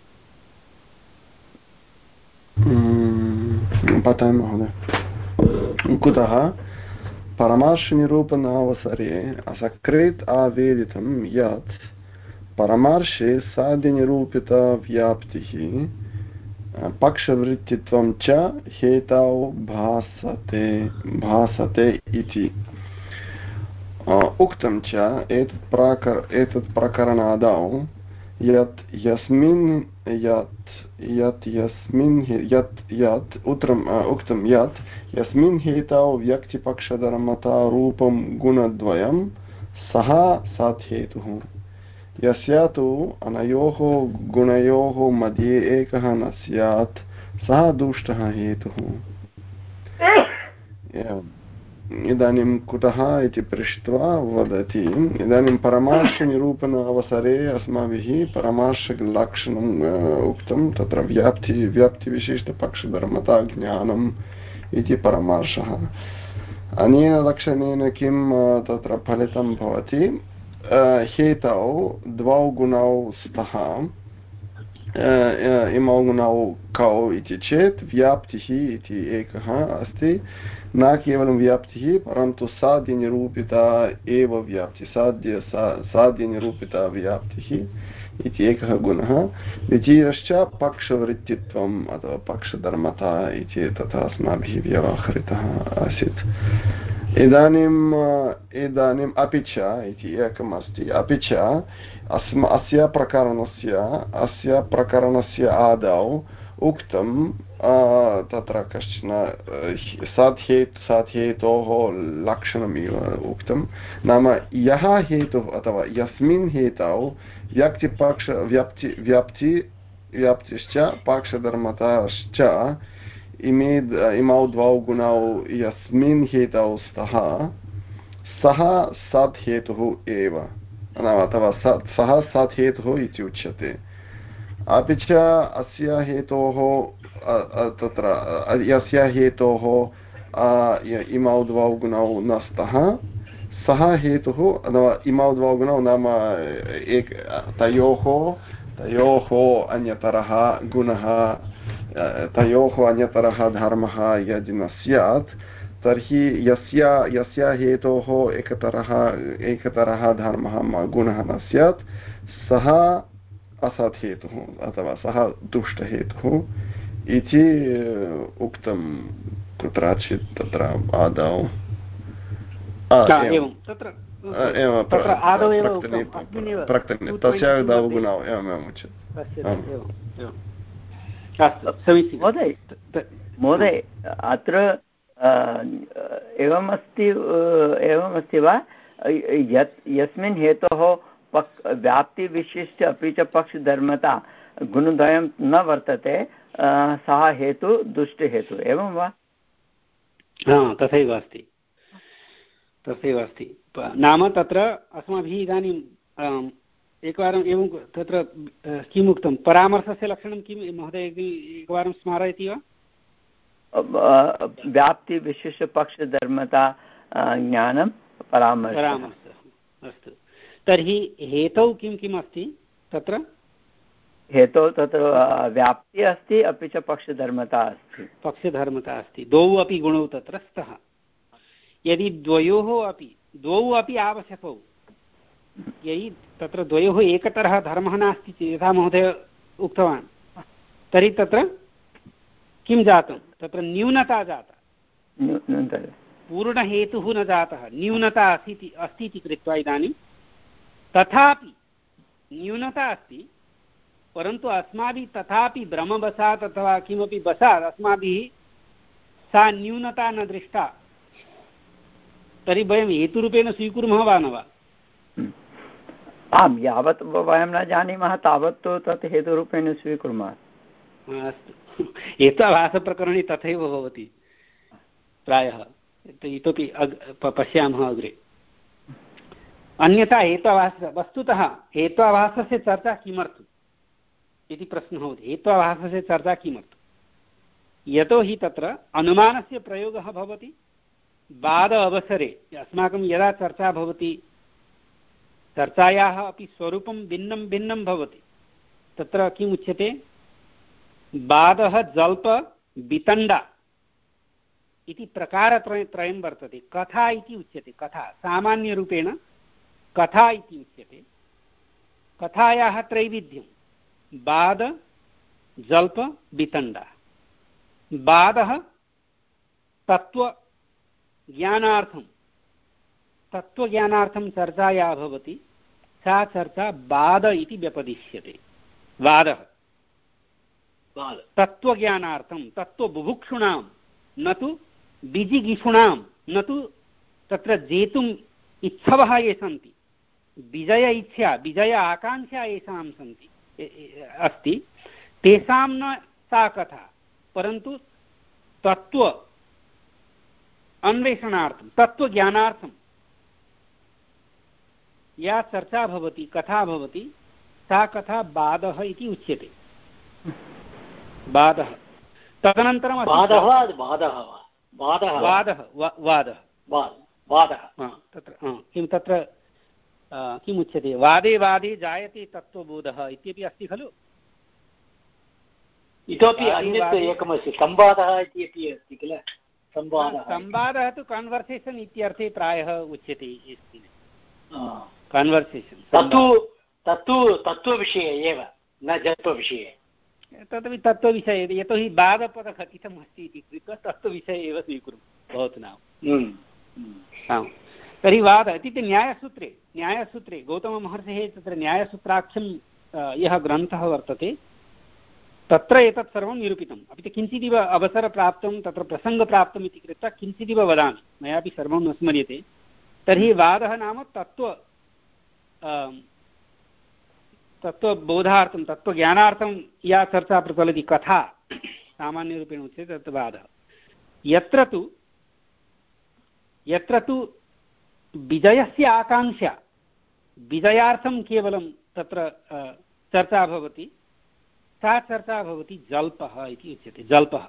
पठामि महोदय। कुतः परमार्थनिरूपणावसरे असकृत् आवेदितं यत् परमार्थे साध्यनिरूपिता व्याप्तिः पक्षवृत्तित्वं च हेतौ भासते भासते इति उक्तं च एतत् प्राकर एतत् प्रकरणादौ यत् यस्मिन् यत् यत् यस्मिन् यत् यत् उत्तरम् उक्तं यत् यस्मिन् हेतौ व्यक्तिपक्षधर्मता रूपं गुणद्वयं सः सद्हेतुः यस्य तु अनयोः गुणयोः मध्ये एकः न स्यात् सः दुष्टः हेतुः। इदानीं कुतः इति पृष्ट्वा वदति इदानीं परमार्थनिरूपण अवसरे अस्माभिः परमार्थलक्षणम् उक्तं तत्र व्याप्ति व्याप्तिविशिष्टपक्षधर्मता ज्ञानम् इति परमार्थः। अनेन लक्षणेन किं तत्र फलितं भवति हेतौ द्वौ गुणौ स्तः इमौ गुणौ कौ इति चेत् व्याप्तिः इति एकः अस्ति न केवलं व्याप्तिः परन्तु साध्यनिरूपिता एव व्याप्तिः साध्य साध्यनिरूपिता व्याप्तिः इति एकः गुणः। द्वितीयश्च पक्षवृत्तित्वम् अथवा पक्षधर्मता इति तथा अस्माभिः व्यवहृतः आसीत्। इदानीम् इदानीम् अपि च इति एकम् अस्ति। अपि च अस्म अस्य प्रकरणस्य अस्य प्रकरणस्य आदौ उक्तं तत्र कश्चन साध्येत् साध्येतोः लक्षणमिव उक्तं नाम यः हेतुः अथवा यस्मिन् हेतौ व्यक्तिपक्ष व्याप्ति व्याप्ति व्याप्तिश्च पक्षधर्मताश्च इमे इमौ द्वौ गुणौ यस्मिन् हेतौ स्तः सः सद्हेतुः एव नाम अथवा सः सद्हेतुः इति उच्यते। अपि च अस्य हेतोः तत्र यस्य हेतोः इमौ द्वौ गुणौ न स्तः सः हेतुः अथवा इमौ द्वौ गुणौ नाम एक तयोः तयोः अन्यतरः गुणः तयोः अन्यतरः धर्मः यदि न स्यात् तर्हि यस्य यस्य हेतोः एकतरः एकतरः धर्मः गुणः न स्यात् सः असद्हेतुः अथवा सः दुष्टहेतुः इति उक्तं कुत्रचित् तत्र आदौ प्रकटने तस्य द्वौ गुणौ एवमेवम् उच्यते। महोदय महोदय अत्र एवमस्ति एवमस्ति वा यत् यस्मिन् हेतोः पक् व्याप्तिविशिष्ट अपि च पक्षधर्मता गुणद्वयं न वर्तते सः हेतु दुष्टहेतु एवं वा? तथैव अस्ति तथैव अस्ति नाम तत्र अस्माभिः इदानीं एकवारम् एवं तत्र किम् उक्तं परामर्शस्य लक्षणं किं महोदय एकवारं स्मारयति वा? व्याप्तिविशिष्टपक्षधर्मता ज्ञानं परामर्श परामर्शः अस्तु तर्हि हेतौ किं किम् अस्ति तत्र? हेतौ तत्र व्याप्तिः अस्ति अपि च पक्षधर्मता अस्ति पक्षधर्मता अस्ति द्वौ अपि गुणौ तत्र स्तः यदि द्वयोः अपि द्वौ अपि आवश्यकौ यदि तत्र द्वयोः एकतरः धर्मः नास्ति चेत् यथा महोदय उक्तवान् तर्हि तत्र किं जातं तत्र न्यूनता जाता पूर्णहेतुः न जातः न्यूनता अस्ति अस्ति इति कृत्वा इदानीं तथापि न्यूनता अस्ति परन्तु अस्माभिः तथापि भ्रमवशात् अथवा किमपि वशात् अस्माभिः सा न्यूनता न दृष्टा तर्हि वयं हेतुरूपेण स्वीकुर्मः वा न वा? आम् यावत् वयं न जानीमः तावत् तु तत् हेतुरूपेण स्वीकुर्मः। अस्तु हेत्वाभासप्रकरणे तथैव भवति प्रायः इतोपि पश्यामः अग्रे। अन्यथा हेत्वाभास वस्तुतः हेत्वाभासस्य चर्चा किमर्थम् इति प्रश्नः भवति। हेत्वाभासस्य चर्चा किमर्थं यतोहि तत्र अनुमानस्य प्रयोगः भवति वाद अवसरे अस्माकं यदा चर्चा भवति चर्चायाः अपि स्वरूपं भिन्नं भिन्नं भवति। तत्र किम् उच्यते वादः जल्प वितण्डा इति प्रकारत्रयं वर्तते। कथा इति उच्यते कथा सामान्यरूपेण कथा इति उच्यते। कथायाः त्रैविध्यं वाद जल्प वितण्डा। वादः तत्त्वज्ञानार्थं तत्त्वज्ञानार्थं चर्चा या भवति सा चर्चा वाद इति व्यपदिश्यते। वादः तत्त्वज्ञानार्थं तत्त्वबुभुक्षूणां न तु विजिगीषूणां न तु तत्र जेतुम् इच्छवः ये सन्ति विजय इच्छा विजय आकाङ्क्षा येषां सन्ति अस्ति तेषां न सा कथा परन्तु तत्त्व अन्वेषणार्थं तत्त्वज्ञानार्थं या चर्चा भवति कथा भवति सा कथा वादः इति उच्यते। वादः तदनन्तरं वादः वादः वादः वादः वादः वादः तत्र किं तत्र किम् उच्यते वादे वादे जायते तत्त्वबोधः इत्यपि अस्ति खलु। इतोपि अन्यत् एकमस्ति संवादः इति अपि अस्ति किल। संवादः संवादः तु कन्वर्सेशन् इत्यर्थे प्रायः उच्यते कन्वर्सेशन्। तत्तु तत्तु तत्त्वविषये एव न जत्वविषये। तदपि तत्त्वविषये यतोहि वादपदः कथितम् अस्ति इति कृत्वा तत्त्वविषये एव स्वीकुर्मः भवतु नाम। तर्हि वादः इत्युक्ते न्यायसूत्रे न्यायसूत्रे गौतममहर्षेः तत्र न्यायसूत्राख्यं यः ग्रन्थः वर्तते तत्र एतत् सर्वं निरूपितम्। अपि च किञ्चिदिव अवसरप्राप्तं तत्र प्रसङ्गप्राप्तम् इति कृत्वा किञ्चिदिव वदामि मयापि सर्वं न स्मर्यते। तर्हि वादः नाम तत्त्व तत्त्वबोधार्थं तत्त्वज्ञानार्थं या चर्चा प्रचलति कथा सामान्यरूपेण उच्यते तत् वादः। यत्र तु यत्र तु विजयस्य आकाङ्क्षा विजयार्थं केवलं तत्र चर्चा भवति सा चर्चा भवति जल्पः इति उच्यते। जल्पः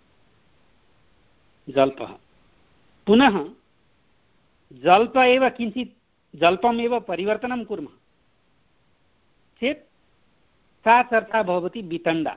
जल्पः पुनः जल्प एव किञ्चित् जल्पमेव परिवर्तनं कुर्मः चेत् सा चर्चा भवति वितण्डा।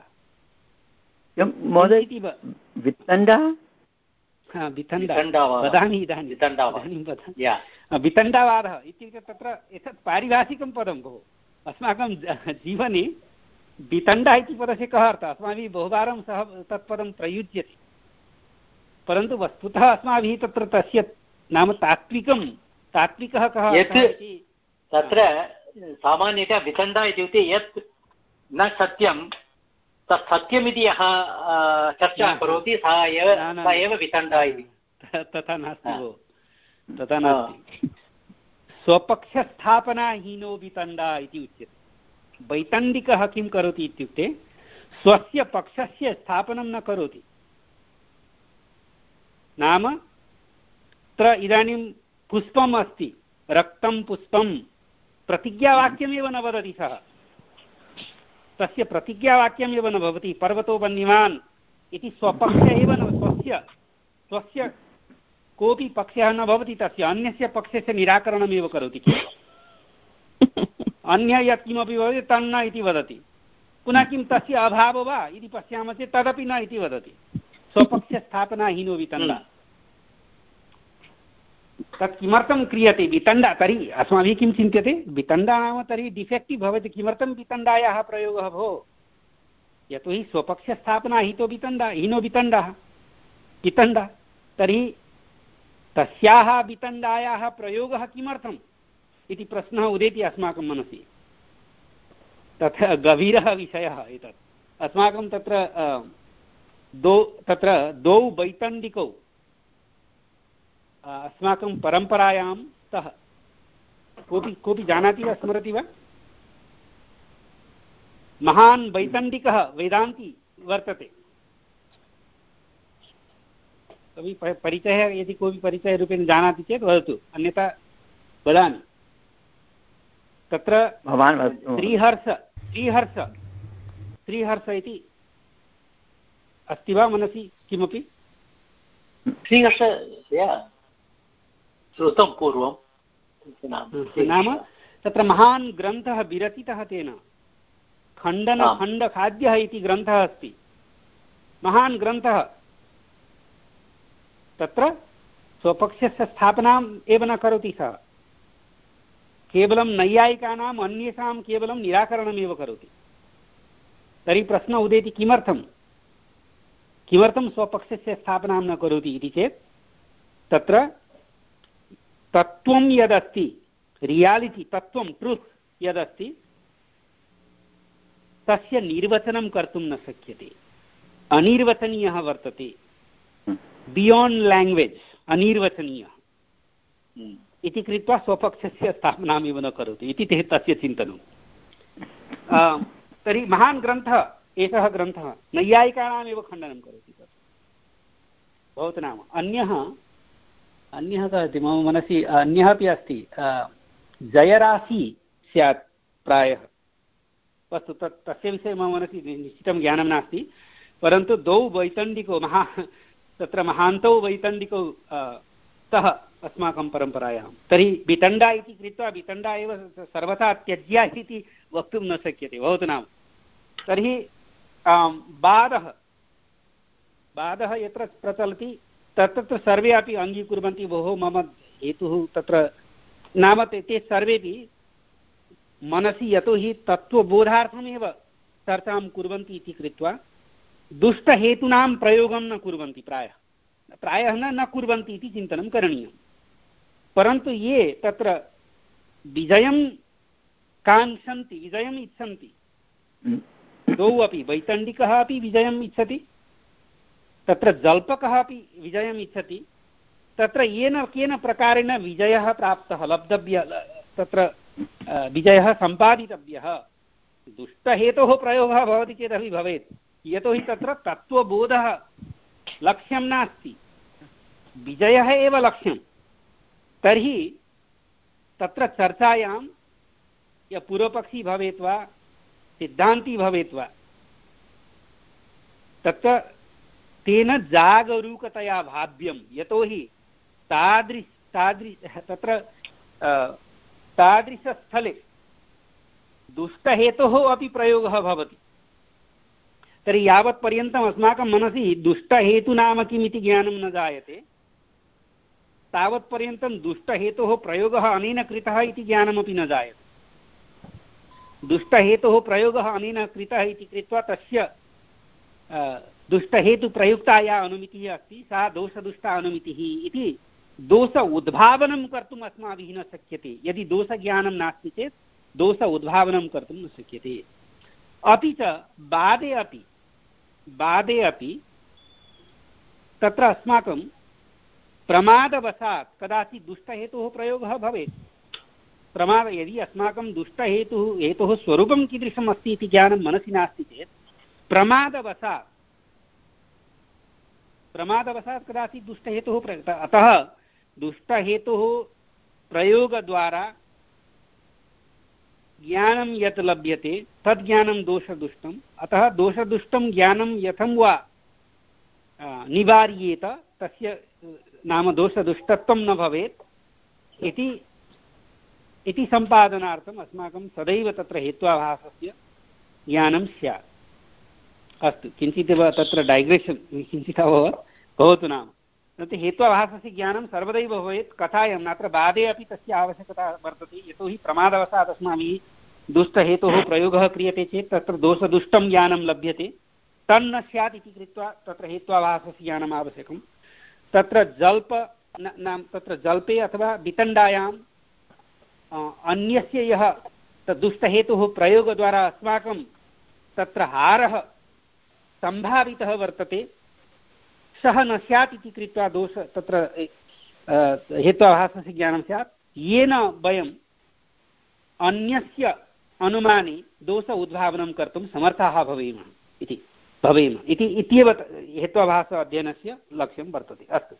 वितण्डा वितण्डा वदामि इदानीं वितण्डावादः इत्युक्ते तत्र एतत् पारिभाषिकं पदं भो अस्माकं जीवने वितण्डा इति पदस्य कः अर्थः अस्माभिः बहुवारं सः तत्पदं प्रयुज्यते परन्तु वस्तुतः अस्माभिः तत्र तस्य नाम तात्विकं तात्विकः कः तत्र सामान्यतया वितण्डा इत्युक्ते यत् न सत्यं तत् सत्यमिति यः चर्चां करोति सः एव सः एव वितण्डा इति। तथा नास्ति भो तथा नास्ति। स्वपक्षस्थापनाहीनो वितण्डा इति उच्यते। वैतण्डिकः किं करोति इत्युक्ते स्वस्य पक्षस्य स्थापनं न करोति। नाम अत्र इदानीं पुष्पम् अस्ति, रक्तं पुष्पं, प्रतिज्ञावाक्यमेव न वदति सः, तस्य प्रतिज्ञावाक्यमेव न भवति। पर्वतो वह्निमान् इति स्वपक्ष एव न, स्वस्य स्वस्य कोऽपि पक्षः न भवति, तस्य अन्यस्य पक्षस्य निराकरणमेव करोति। अन्य यत्किमपि भवति तन्न इति वदति, पुनः किं तस्य अभावो वा इति पश्यामः चेत् तदपि न इति वदति। स्वपक्षस्थापनाहीनो वितण्डा। तत् किमर्थं क्रियते वितण्डा? तर्हि अस्माभिः किं चिन्त्यते, वितण्डा नाम तर्हि डिफेक्टिव् भवति। किमर्थं वितण्डायाः प्रयोगः भो? यतोहि स्वपक्षस्थापना हितो वितण्डा, हीनो वितण्डः वितण्डा। तर्हि तस्याः वितण्डायाः प्रयोगः किमर्थम् इति प्रश्नः उदेति अस्माकं मनसि। तथा गभीरः विषयः एतत्। अस्माकं तत्र द्वौ तत्र द्वौ वैतण्डिकौ अस्माकं परम्परायां स्तः। कोऽपि कोऽपि जानाति वा, स्मरति वा? महान् वैतण्डिकः वेदान्ती वर्तते। कवि परिचयः यदि कोऽपि परिचयरूपेण जानाति चेत् वदतु, अन्यथा वदामि। तत्र श्रीहर्ष श्रीहर्ष श्रीहर्ष इति अस्ति वा मनसि किमपि? श्रीहर्ष श्रुतं पूर्वं। नाम तत्र महान् ग्रन्थः विरचितः तेन, खण्डन खण्डखाद्यः इति ग्रन्थः अस्ति, महान् ग्रन्थः। तत्र स्वपक्षस्य स्थापनाम् एव न करोति सः, केवलं नैयायिकानाम् अन्येषां केवलं निराकरणमेव करोति। तर्हि प्रश्नः उदेति किमर्थं किमर्थं स्वपक्षस्य स्थापनां न करोति इति चेत् तत्र तत्त्वं यदस्ति, रियालिटि, तत्त्वं, ट्रुत् यदस्ति, तस्य निर्वचनं कर्तुं न शक्यते, अनिर्वचनीयः वर्तते। बियाण्ड् लाङ्ग्वेज् अनिर्वचनीयः इति कृत्वा स्वपक्षस्य स्थापनामेव न करोति इति ते तस्य चिन्तनं। तर्हि महान् ग्रन्थः एकः ग्रन्थः, नैयायिकानामेव खण्डनं करोति तत्। भवतु नाम अन्यः अन्यः कः अस्ति मम मनसि, अन्यः अपि अस्ति, जयराशि स्यात् प्रायः। अस्तु, तत् तस्य विषये मम मनसि निश्चितं ज्ञानं नास्ति, परन्तु द्वौ वैतण्डिकौ महा तत्र महान्तौ वैतण्डिकौ स्तः अस्माकं परम्परायां। तर्हि वितण्डा इति कृत्वा वितण्डा एव सर्वथा त्यज्या इति वक्तुं न शक्यते। भवतु नाम तर्हि वादः वादः यत्र प्रचलति तत्र सर्वे अपि अङ्गीकुर्वन्ति, भोः मम हेतुः तत्र नाम ते ते सर्वेपि मनसि यतोहि तत्त्वबोधार्थमेव चर्चां कुर्वन्ति इति कृत्वा दुष्टहेतूनां प्रयोगं न कुर्वन्ति, प्रायः प्रायः न न कुर्वन्ति इति चिन्तनं करणीयं। परन्तु ये तत्र विजयं काङ्क्षन्ति, विजयम् इच्छन्ति, द्वौ अपि, वैतण्डिकः अपि विजयम् इच्छति, तत्र जल्पकः अपि विजयम् इच्छति, तत्र येन केन प्रकारेण विजयः प्राप्तः, लब्धव्यः, तत्र विजयः सम्पादितव्यः, दुष्टहेतोः प्रयोगः भवति चेदपि भवेत्, यतोहि तत्र तत्त्वबोधः लक्ष्यं नास्ति, विजयः एव लक्ष्यं। तर्हि तत्र चर्चायां यः पूर्वपक्षी भवेत् वा सिद्धान्ती भवेत् वा, तत्र तेन जागरूकतया भाव्यं, यतोहि तादृश तादृश तत्र तादृशस्थले दुष्टहेतोः अपि प्रयोगः भवति। तर्हि यावत्पर्यन्तम् अस्माकं मनसि दुष्टहेतु नाम किम् इति ज्ञानं न जायते, तावत्पर्यन्तं दुष्टहेतोः प्रयोगः अनेन कृतः इति ज्ञानमपि न जायते। दुष्टहेतोः प्रयोगः अनेन कृतः इति कृत्वा तस्य दुष्टहेतुप्रयुक्ता या अनुमितिः अस्ति सा दोषदुष्टा अनुमितिः इति दोष उद्भावनं कर्तुम् अस्माभिः न शक्यते। यदि दोषज्ञानं नास्ति चेत् दोष उद्भावनं कर्तुं न शक्यते। अपि च वादे अपि वादे अपि तत्र अस्माकं प्रमादवशात् कदाचित् दुष्टहेतोः प्रयोगः भवेत्, प्रमाद यदि अस्माकं दुष्टहेतुः हेतोः स्वरूपं कीदृशम् अस्ति इति ज्ञानं मनसि नास्ति चेत् प्रमादवशात् प्रमादवशात् कदाचित् दुष्टहेतुः प्रयुक्तः। अतः दुष्टहेतुः प्रयोगद्वारा ज्ञानं यत् लभ्यते तद् ज्ञानं दोषदुष्टम्। अतः दोषदुष्टं ज्ञानं यथं वा निवार्येत तस्य नाम दोषदुष्टत्वं न भवेत् इति इति सम्पादनार्थम् अस्माकं सदैव तत्र हेत्वाभासस्य ज्ञानं स्यात्। अस्तु, किञ्चित् तत्र डैग्रेशन् किञ्चित् अभवत्, भवतु नाम तत् हेत्वाभासस्य ज्ञानं सर्वदैव भवेत्। कथायां नात्र वादे अपि तस्य आवश्यकता वर्तते, यतोहि प्रमादवशात् अस्माभिः दुष्टहेतोः प्रयोगः क्रियते चेत् तत्र दोषदुष्टं ज्ञानं लभ्यते, तन्न स्यात् इति कृत्वा तत्र हेत्वाभासस्य ज्ञानम् आवश्यकं। तत्र जल्प नाम तत्र जल्पे अथवा वितण्डायां अन्यस्य यः दुष्टहेतुः प्रयोगद्वारा अस्माकं तत्र हारः सम्भावितः वर्तते सः न स्यात् इति कृत्वा दोष तत्र हेत्वाभासस्य ज्ञानं स्यात्, येन वयम् अन्यस्य अनुमाने दोष उद्भावनं कर्तुं समर्थाः भवेम इति भवेम इति इत्येव हेत्वाभास अध्ययनस्य लक्ष्यं वर्तते। अस्तु,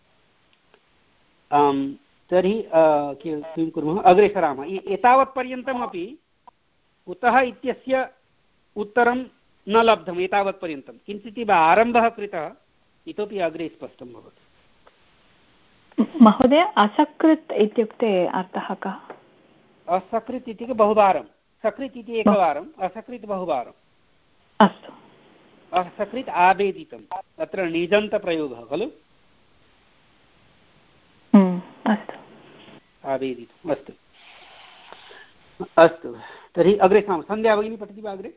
तर्हि किं कुर्मः, अग्रे सरामः। एतावत्पर्यन्तमपि कुतः इत्यस्य उत्तरं न लब्धम्। एतावत्पर्यन्तं किञ्चित् इव आरम्भः कृतः, इतोपि अग्रे स्पष्टं भवति। महोदय, असकृत् इत्युक्ते अर्थः कः? असकृत् इत्युक्ते बहुवारं, सकृत् इति एकवारम्, असकृत् बहुवारम्। अस्तु, असकृत् आवेदितम्, अत्र निजन्तप्रयोगः खलु। अस्तु, आवेदितम्। अस्तु अस्तु, तर्हि अग्रे साम सन्ध्या भगिनी पठति वा अग्रे?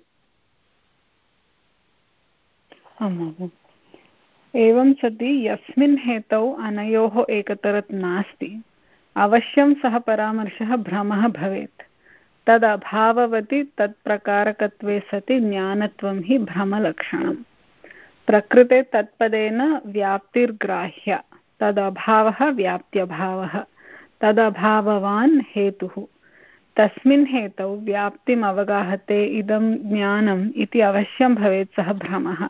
एवं सति यस्मिन् हेतौ अनयोः एकतरत् नास्ति अवश्यं सः परामर्शः भ्रमः भवेत्। तदभाववति तत्प्रकारकत्वे सति ज्ञानत्वं हि भ्रमलक्षणम्। प्रकृते तत्पदेन व्याप्तिर्ग्राह्य, तदभावः व्याप्त्यभावः, तदभाववान् हेतुः। तस्मिन् हेतौ व्याप्तिम् अवगाहते इदं ज्ञानम् इति अवश्यं भवेत् सः भ्रमः।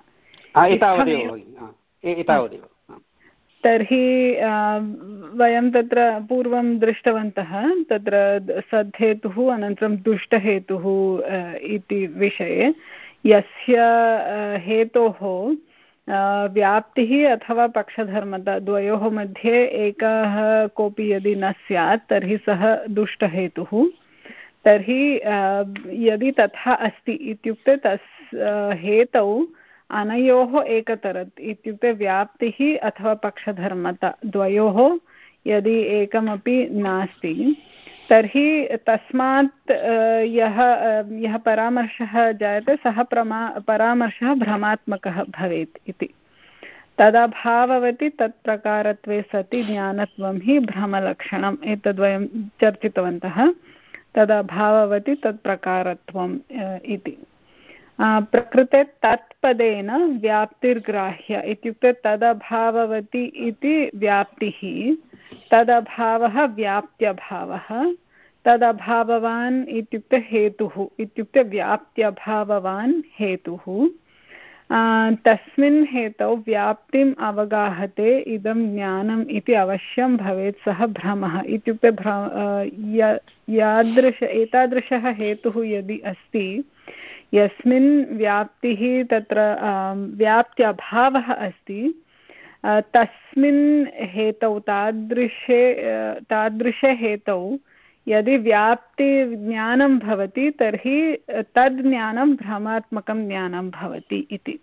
तर्हि वयं तत्र पूर्वं दृष्टवन्तः तत्र सद्धेतुः अनन्तरं दुष्टहेतुः इति विषये। यस्य हेतोः व्याप्तिः अथवा पक्षधर्मता द्वयोः मध्ये एकः कोऽपि यदि न स्यात् तर्हि सः दुष्टहेतुः। तर्हि यदि तथा अस्ति इत्युक्ते तस् हेतौ अनयोः एकतरत् इत्युक्ते व्याप्तिः अथवा पक्षधर्मता द्वयोः यदि एकमपि नास्ति तर्हि तस्मात् यः यः परामर्शः जायते सः प्रमा परामर्शः भ्रमात्मकः भवेत् इति। तदभाववति तत्प्रकारत्वे सति ज्ञानत्वं हि भ्रमलक्षणम्। एतद्वयं चर्चितवन्तः। तदभाववति तत्प्रकारत्वम् इति। प्रकृते तत्पदेन व्याप्तिर्ग्राह्य इत्युक्ते तदभाववति इति व्याप्तिः, तदभावः व्याप्त्यभावः, तदभाववान् इत्युक्ते हेतुः इत्युक्ते व्याप्त्यभाववान् हेतुः। तस्मिन् हेतौ व्याप्तिम् अवगाहते इदं ज्ञानम् इति अवश्यं भवेत् सः भ्रमः इत्युक्ते भ्र यादृश एतादृशः हेतुः यदि अस्ति यस्मिन् व्याप्तिः तत्र व्याप्त्यभावः अस्ति तस्मिन् हेतौ तादृशे तादृशे हेतौ यदि व्याप्तिज्ञानं भवति तर्हि तद् ज्ञानं भ्रमात्मकं ज्ञानं भवति इति।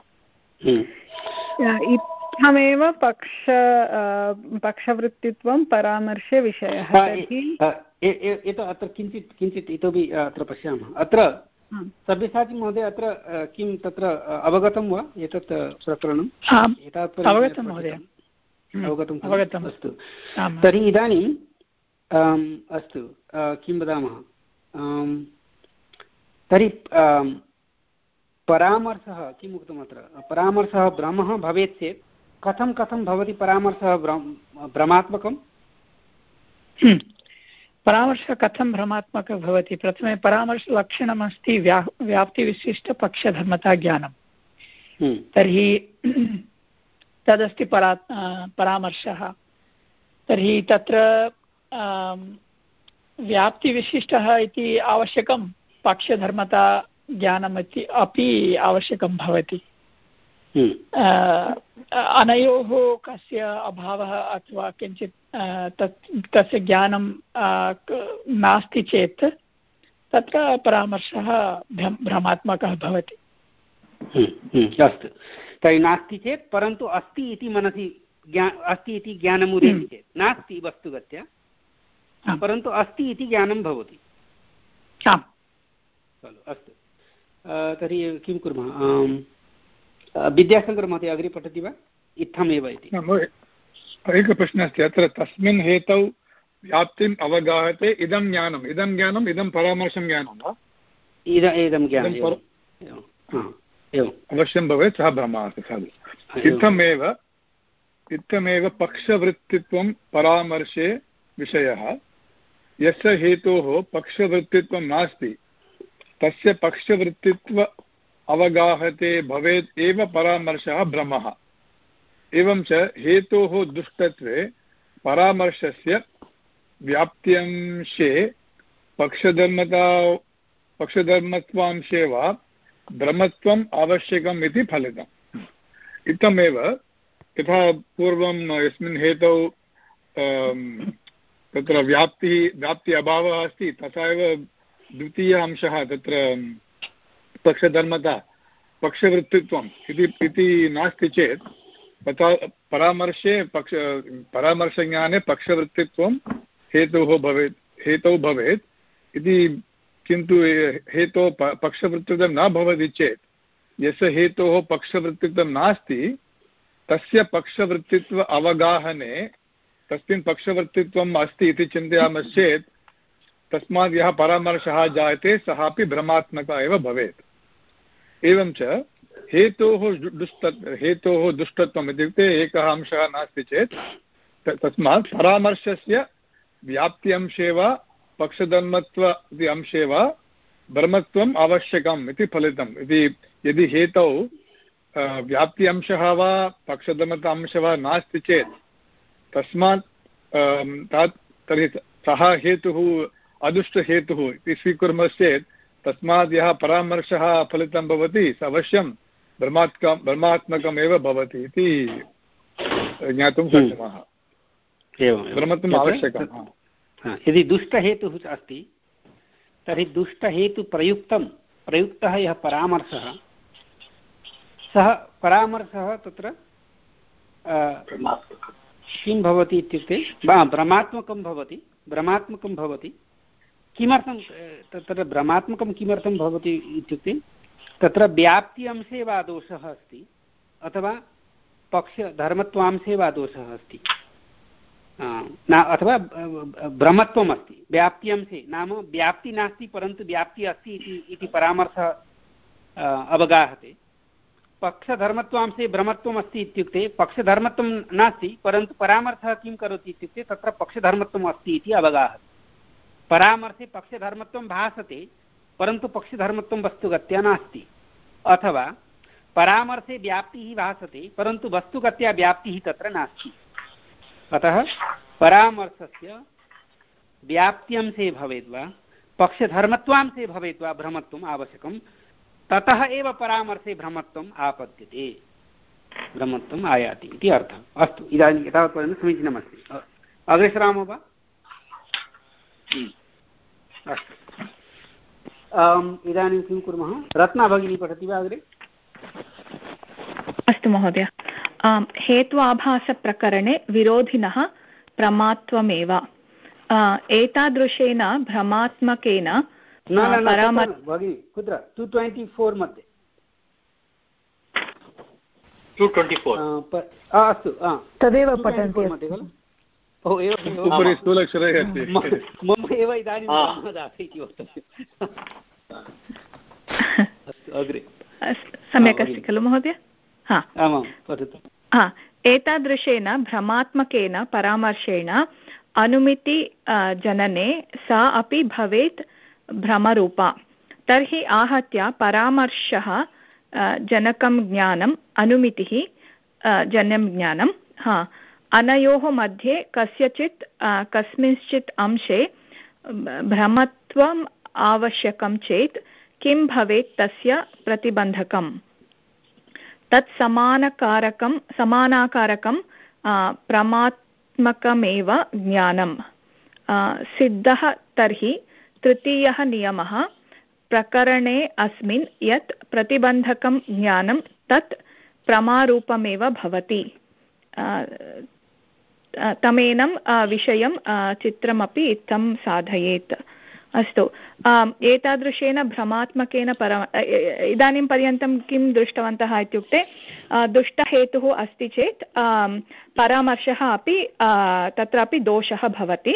इत्थमेव पक्ष पक्षवृत्तित्वं परामर्शे विषयः। तर्हि अत्र किञ्चित् किञ्चित् इतोपि अत्र पश्यामः। अत्र सब्यसाची महोदय अत्र किं तत्र अवगतं वा एतत् प्रकरणम्? अवगतं महोदय, अवगतम्। अस्तु, तर्हि इदानीम् अस्तु किं वदामः, तर्हि परामर्शः किम् उक्तम् अत्र? परामर्शः भ्रमः भवेत् चेत् कथं कथं भवति परामर्शः भ्रमात्मकम्? परामर्शः कथं भ्रमात्मकः भवति? प्रथमे परामर्शलक्षणमस्ति व्या व्याप्तिविशिष्टपक्षधर्मताज्ञानं। तर्हि तदस्ति परा परामर्शः। तर्हि तत्र व्याप्तिविशिष्टः इति आवश्यकं, पक्षधर्मता ज्ञानम् इति अपि आवश्यकं भवति। अनयोः कस्य अभावः अथवा किञ्चित् तत् तस्य ज्ञानं नास्ति चेत् तत्र परामर्शः भ्रमात्मकः भवति। अस्तु, तर्हि नास्ति चेत् परन्तु अस्ति इति मनसि ज्ञा अस्ति इति ज्ञानम् उदेति चेत्, नास्ति वस्तुगत्या परन्तु अस्ति इति ज्ञानं भवति। आम्, खलु? अस्तु, तर्हि किं कुर्मः? विद्याशङ्करमहोदय अग्रे पठति वा? इत्थमेव इति एकः प्रश्नः अस्ति अत्र। तस्मिन् हेतौ व्याप्तिम् अवगाहते इदं ज्ञानम्, इदं ज्ञानम् इदं परामर्शं ज्ञानं वा? इदं ज्ञानम् अवश्यं भवेत्, सः भ्रमः खलु। इत्थमेव इत्थमेव पक्षवृत्तित्वं परामर्शे विषयः। यस्य हेतोः पक्षवृत्तित्वं नास्ति तस्य पक्षवृत्तित्व अवगाहते भवेत् एव परामर्शः भ्रमः। एवं च हेतोः दुष्टत्वे परामर्शस्य व्याप्त्यंशे पक्षधर्मता पक्षधर्मत्वांशे वा भ्रमत्वम् आवश्यकम् इति फलितम्। इत्थमेव यथा पूर्वं यस्मिन् हेतौ तत्र व्याप्तिः व्याप्ति अभावः अस्ति, तथा एव द्वितीय अंशः तत्र पक्षधर्मता पक्षवृत्तित्वम् इति नास्ति चेत् तथा परामर्शे पक्ष परामर्शज्ञाने पक्षवृत्तित्वं हेतुः भवेत् हेतौ भवेत् इति। किन्तु हेतोः पक्षवृत्तित्वं न भवति चेत् यस्य हेतोः पक्षवृत्तित्वं नास्ति तस्य पक्षवृत्तित्व अवगाहने तस्मिन् पक्षवृत्तित्वम् अस्ति इति चिन्तयामश्चेत् तस्मात् यः परामर्शः जायते सः अपि भ्रमात्मकः एव भवेत्। एवं च हेतोः दुष्ट हेतोः दुष्टत्वम् इत्युक्ते एकः अंशः नास्ति चेत् तस्मात् परामर्शस्य व्याप्ति अंशे वा पक्षधर्मत्व इति अंशे वा भ्रमत्वम् आवश्यकम् इति फलितम् इति। यदि हेतौ व्याप्ति अंशः वा पक्षधर्मता अंशः वा नास्ति चेत् तस्मात् तर्हि सः हेतुः अदुष्टहेतुः इति स्वीकुर्मश्चेत् तस्मात् यः परामर्शः फलितं भवति स अवश्यं भ्रमात्मकं भ्रमात्मकमेव भवति इति ज्ञातुं शक्नुमः। भ्रमत्वम् आवश्यकं। यदि दुष्टहेतुः अस्ति तर्हि दुष्टहेतुप्रयुक्तं प्रयुक्तः यः परामर्शः सः परामर्शः तत्र किं भवति इत्युक्ते भ्रमात्मकं भवति भ्रमात्मकं भवति। किमर्थं तत्र भ्रमात्मकं किमर्थं भवति इत्युक्ते तत्र व्याप्ति अंशे वा दोषः अस्ति अथवा पक्षधर्मत्वांशे वा दोषः अस्ति न अथवा भ्रमत्वम् अस्ति व्याप्ति अंशे। नाम व्याप्ति नास्ति परन्तु व्याप्ति अस्ति इति परामर्शः अवगाहते। पक्षधर्मत्वांशे भ्रमत्वम् अस्ति इत्युक्ते पक्षधर्मत्वं नास्ति परन्तु परामर्शः किं करोति इत्युक्ते तत्र पक्षधर्मत्वम् अस्ति इति अवगाहते। परामर्शे पक्षधर्मत्वं भासते परन्तु पक्षधर्मत्वं वस्तुगत्या नास्ति। अथवा परामर्शे व्याप्तिः भासते परन्तु वस्तुगत्या व्याप्तिः तत्र नास्ति। अतः परामर्शस्य व्याप्त्यंशे भवेत् वा पक्षधर्मत्वांशे भवेत् वा भ्रमत्वम् आवश्यकं। ततः एव परामर्शे भ्रमत्वम् आपद्यते, भ्रमत्वम् आयाति इति अर्थः। अस्तु, इदानीं एतावत्पर्यन्तं समीचीनमस्ति। अग्रे सरामः वा? अस्तु, इदानीं किं कुर्मः? रत्ना भगिनी पठति वा अग्रे? अस्तु महोदय। हेत्वाभासप्रकरणे विरोधिनः प्रमात्वमेव एतादृशेन भ्रमात्मकेन भगिनी कुत्र टु ट्वेण्टि फोर् मध्ये टु ट्वेण्टि फोर् अस्तु तदेव पठन्ति खलु? ओ एवं मम एव इदानीं इति वक्तव्यम्। अस्तु अग्रे सम्यक् अस्ति खलु महोदय? हा आमां वदतु। हा एतादृशेन भ्रमात्मकेन परामर्शेण अनुमिति जनने सा अपि भवेत् भ्रमरूपा। तर्हि आहत्य परामर्शः जनकं ज्ञानम्, अनुमितिः जन्यं ज्ञानं। हा, अनयोः मध्ये कस्यचित् कस्मिंश्चित् अंशे भ्रमत्वम् आवश्यकं चेत् किं भवेत् तस्य प्रतिबन्धकम्? तत् समानकारकं समानाकारकं प्रमात्मकमेव ज्ञानं सिद्धः। तर्हि तृतीयः नियमः प्रकरणे अस्मिन् यत् प्रतिबन्धकं ज्ञानं तत् प्रमारूपमेव भवति। तमेनं विषयं चित्रमपि इत्थं साधयेत्। अस्तु, एतादृशेन भ्रमात्मकेन पर इदानीं पर्यन्तं किं दृष्टवन्तः इत्युक्ते दुष्टहेतुः अस्ति चेत् परामर्शः अपि तत्रापि दोषः भवति।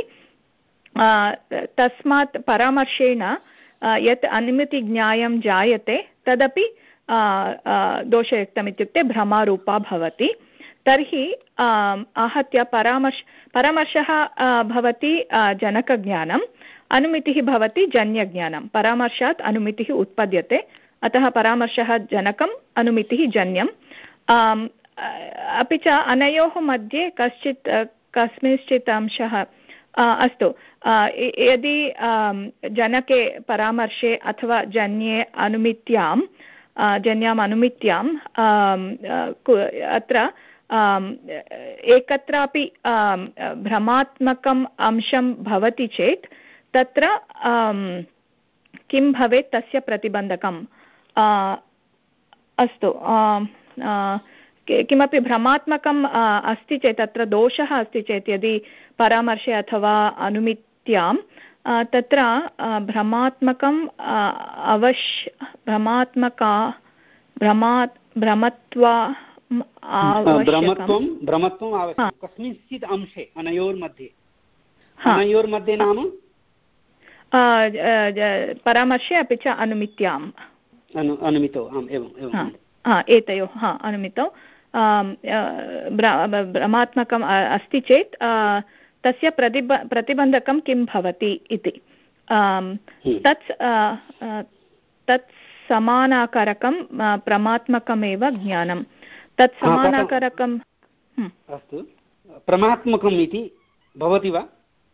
तस्मात् परामर्शेण यत् अनुमितिज्ञायं जायते तदपि दोषयुक्तम्, इत्युक्ते भ्रमारूपा भवति। तर्हि आहत्य परामर्श परामर्शः भवति जनकज्ञानम्, अनुमितिः भवति जन्यज्ञानं। परामर्शात् अनुमितिः उत्पद्यते, अतः परामर्शः जनकम्, अनुमितिः जन्यम्। अपि च अनयोः मध्ये कश्चित् कस्मिंश्चित् अंशः अस्तु, यदि जनके परामर्शे अथवा जन्ये अनुमित्यां जन्याम् अनुमित्यां अत्र एकत्रापि भ्रमात्मकम् अंशं भवति चेत् तत्र किं भवेत् तस्य प्रतिबन्धकम्? अस्तु, किमपि भ्रमात्मकम् अस्ति चेत् तत्र दोषः अस्ति चेत् यदि परामर्शे अथवा अनुमित्यां तत्र भ्रमात्मकम् अवश्य भ्रमात्मका भ्रमात् भ्रमत्वा भ्रमत्वं भ्रमत्वम् आवश्यकं कस्मिंश्चित् अंशे अनयोर्मध्ये। अनयोर्मध्ये नाम परामर्शे अपि च अनुमित्याम् अनुमितौ। आम्, एवम् एवं एतयोः हा अनुमितौ भ्रमात्मकम् अस्ति चेत् तस्य प्रतिब प्रतिबन्धकं किं भवति इति। तत् तत् समानाकारकं प्रमात्मकमेव ज्ञानं। तत् समानाकारकम् अस्तु, प्रमात्मकम् इति भवति वा?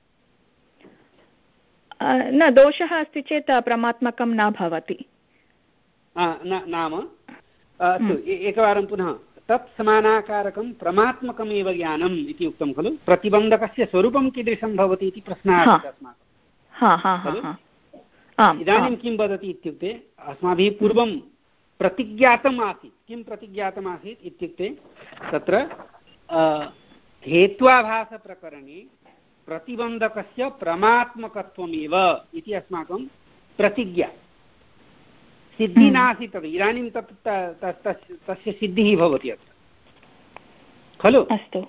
न, दोषः अस्ति चेत् प्रमात्मकं न भवति। नाम अस्तु, एकवारं पुनः तत् समानाकारकं प्रमात्मकमेव ज्ञानम् इति उक्तं खलु। प्रतिबन्धकस्य स्वरूपं कीदृशं भवति इति प्रश्नः अस्माकं। इदानीं किं वदति इत्युक्ते अस्माभिः पूर्वं प्रतिज्ञातम् आसीत्। किं प्रतिज्ञातम् आसीत् इत्युक्ते तत्र हेत्वाभासप्रकरणे प्रतिबन्धकस्य प्रमात्मकत्वमेव इति अस्माकं प्रतिज्ञा। सिद्धिः नासीत् तद्, इदानीं तत् तस्य सिद्धिः भवति अत्र खलु। अस्तु,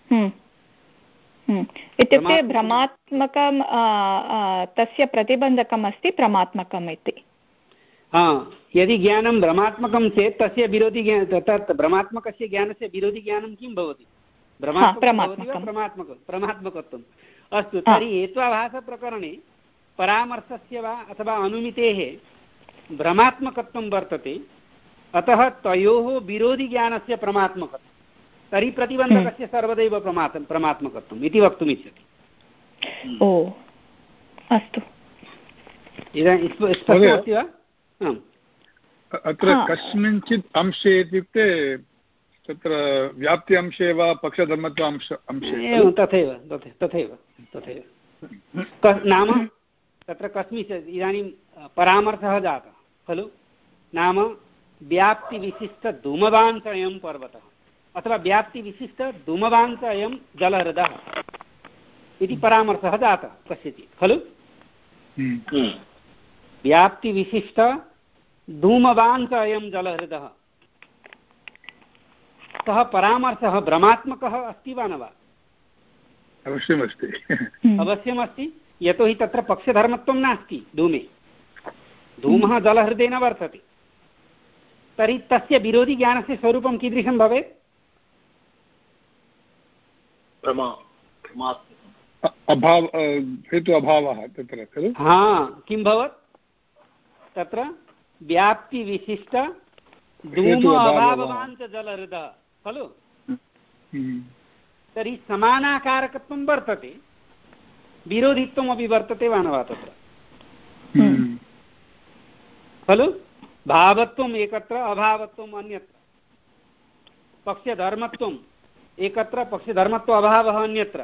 इत्युक्ते भ्रमात्मकं तस्य प्रतिबन्धकम् अस्ति प्रमात्मकम् इति। हा, यदि ज्ञानं भ्रमात्मकं चेत् तस्य विरोधि तत् भ्रमात्मकस्य ज्ञानस्य विरोधि ज्ञानं किं भवति? प्रमात्मकं प्रमात्मकत्वम्। अस्तु, तर्हि हेत्वाभासप्रकरणे परामर्शस्य वा अथवा अनुमितेः भ्रमात्मकत्वं वर्तते, अतः तयोः विरोधिज्ञानस्य प्रमात्मकत्वं। तर्हि प्रतिबन्धकस्य सर्वदैव प्रमात् प्रमात्मकत्वम् इति वक्तुमिच्छति। ओ अस्तु, इदानीं स्पष्टमस्ति वा? अत्र कस्मिंश्चित् अंशे इत्युक्ते तत्र व्याप्ति अंशे वा पक्षधर्मत्व अंश अंशे? एवं तथैव तथैव तथैव नाम तत्र कस्मिंश्चित् इदानीं परामर्शः जातः खलु। नाम व्याप्तिविशिष्टधूमवान् च अयं पर्वतः अथवा व्याप्तिविशिष्टधूमवान् च अयं जलहृदः इति परामर्शः जातः कस्यचित् खलु। व्याप्तिविशिष्टधूमवान् च अयं जलहृदः, सः परामर्शः भ्रमात्मकः अस्ति वा न वा? अवश्यमस्ति। अवश्यमस्ति, यतोहि तत्र पक्षधर्मत्वं नास्ति। धूमे धूमः जलहृदे न वर्तते। तर्हि तस्य विरोधिज्ञानस्य स्वरूपं कीदृशं भवेत्? अभाव हेतु अभावः तत्र खलु। हा किं भवत् तत्र व्याप्तिविशिष्ट धूम अभाववान् च जलहृदः खलु। तर्हि समानाकारकत्वं वर्तते, विरोधित्वमपि वर्तते वा न वा तत्र खलु। भावत्वम् एकत्र, अभावत्वम् अन्यत्र, पक्षधर्मत्वम् एकत्र, पक्षधर्मत्व अभावः अन्यत्र।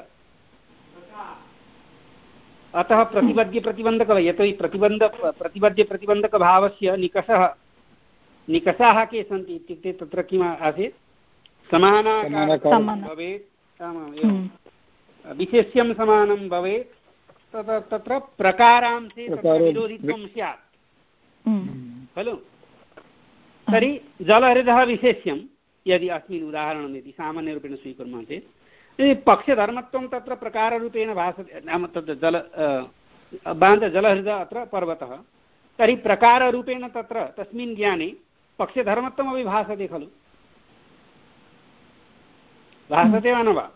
अतः प्रतिबद्ध प्रतिबन्धकः, यतोहि प्रतिबन्ध प्रतिबद्ध प्रतिबन्धकभावस्य निकषः निकषाः के सन्ति इत्युक्ते तत्र किम् आसीत्, समानाकारकं भवेत्, विशेष्यं समानं भवेत्, तत्र तत्र प्रकारांशे तत्र विरोधित्वं स्यात् खलु। तर्हि जलहृदः विशेष्यं यदि अस्मिन् उदाहरणं यदि सामान्यरूपेण स्वीकुर्मः चेत्, यदि पक्षधर्मत्वं तत्र प्रकाररूपेण भासते, नाम तद् जल बान्ध जलहृदः अत्र पर्वतः, तर्हि प्रकाररूपेण तत्र तस्मिन् ज्ञाने पक्षधर्मत्वमपि भासते खलु, भासते वा न वा।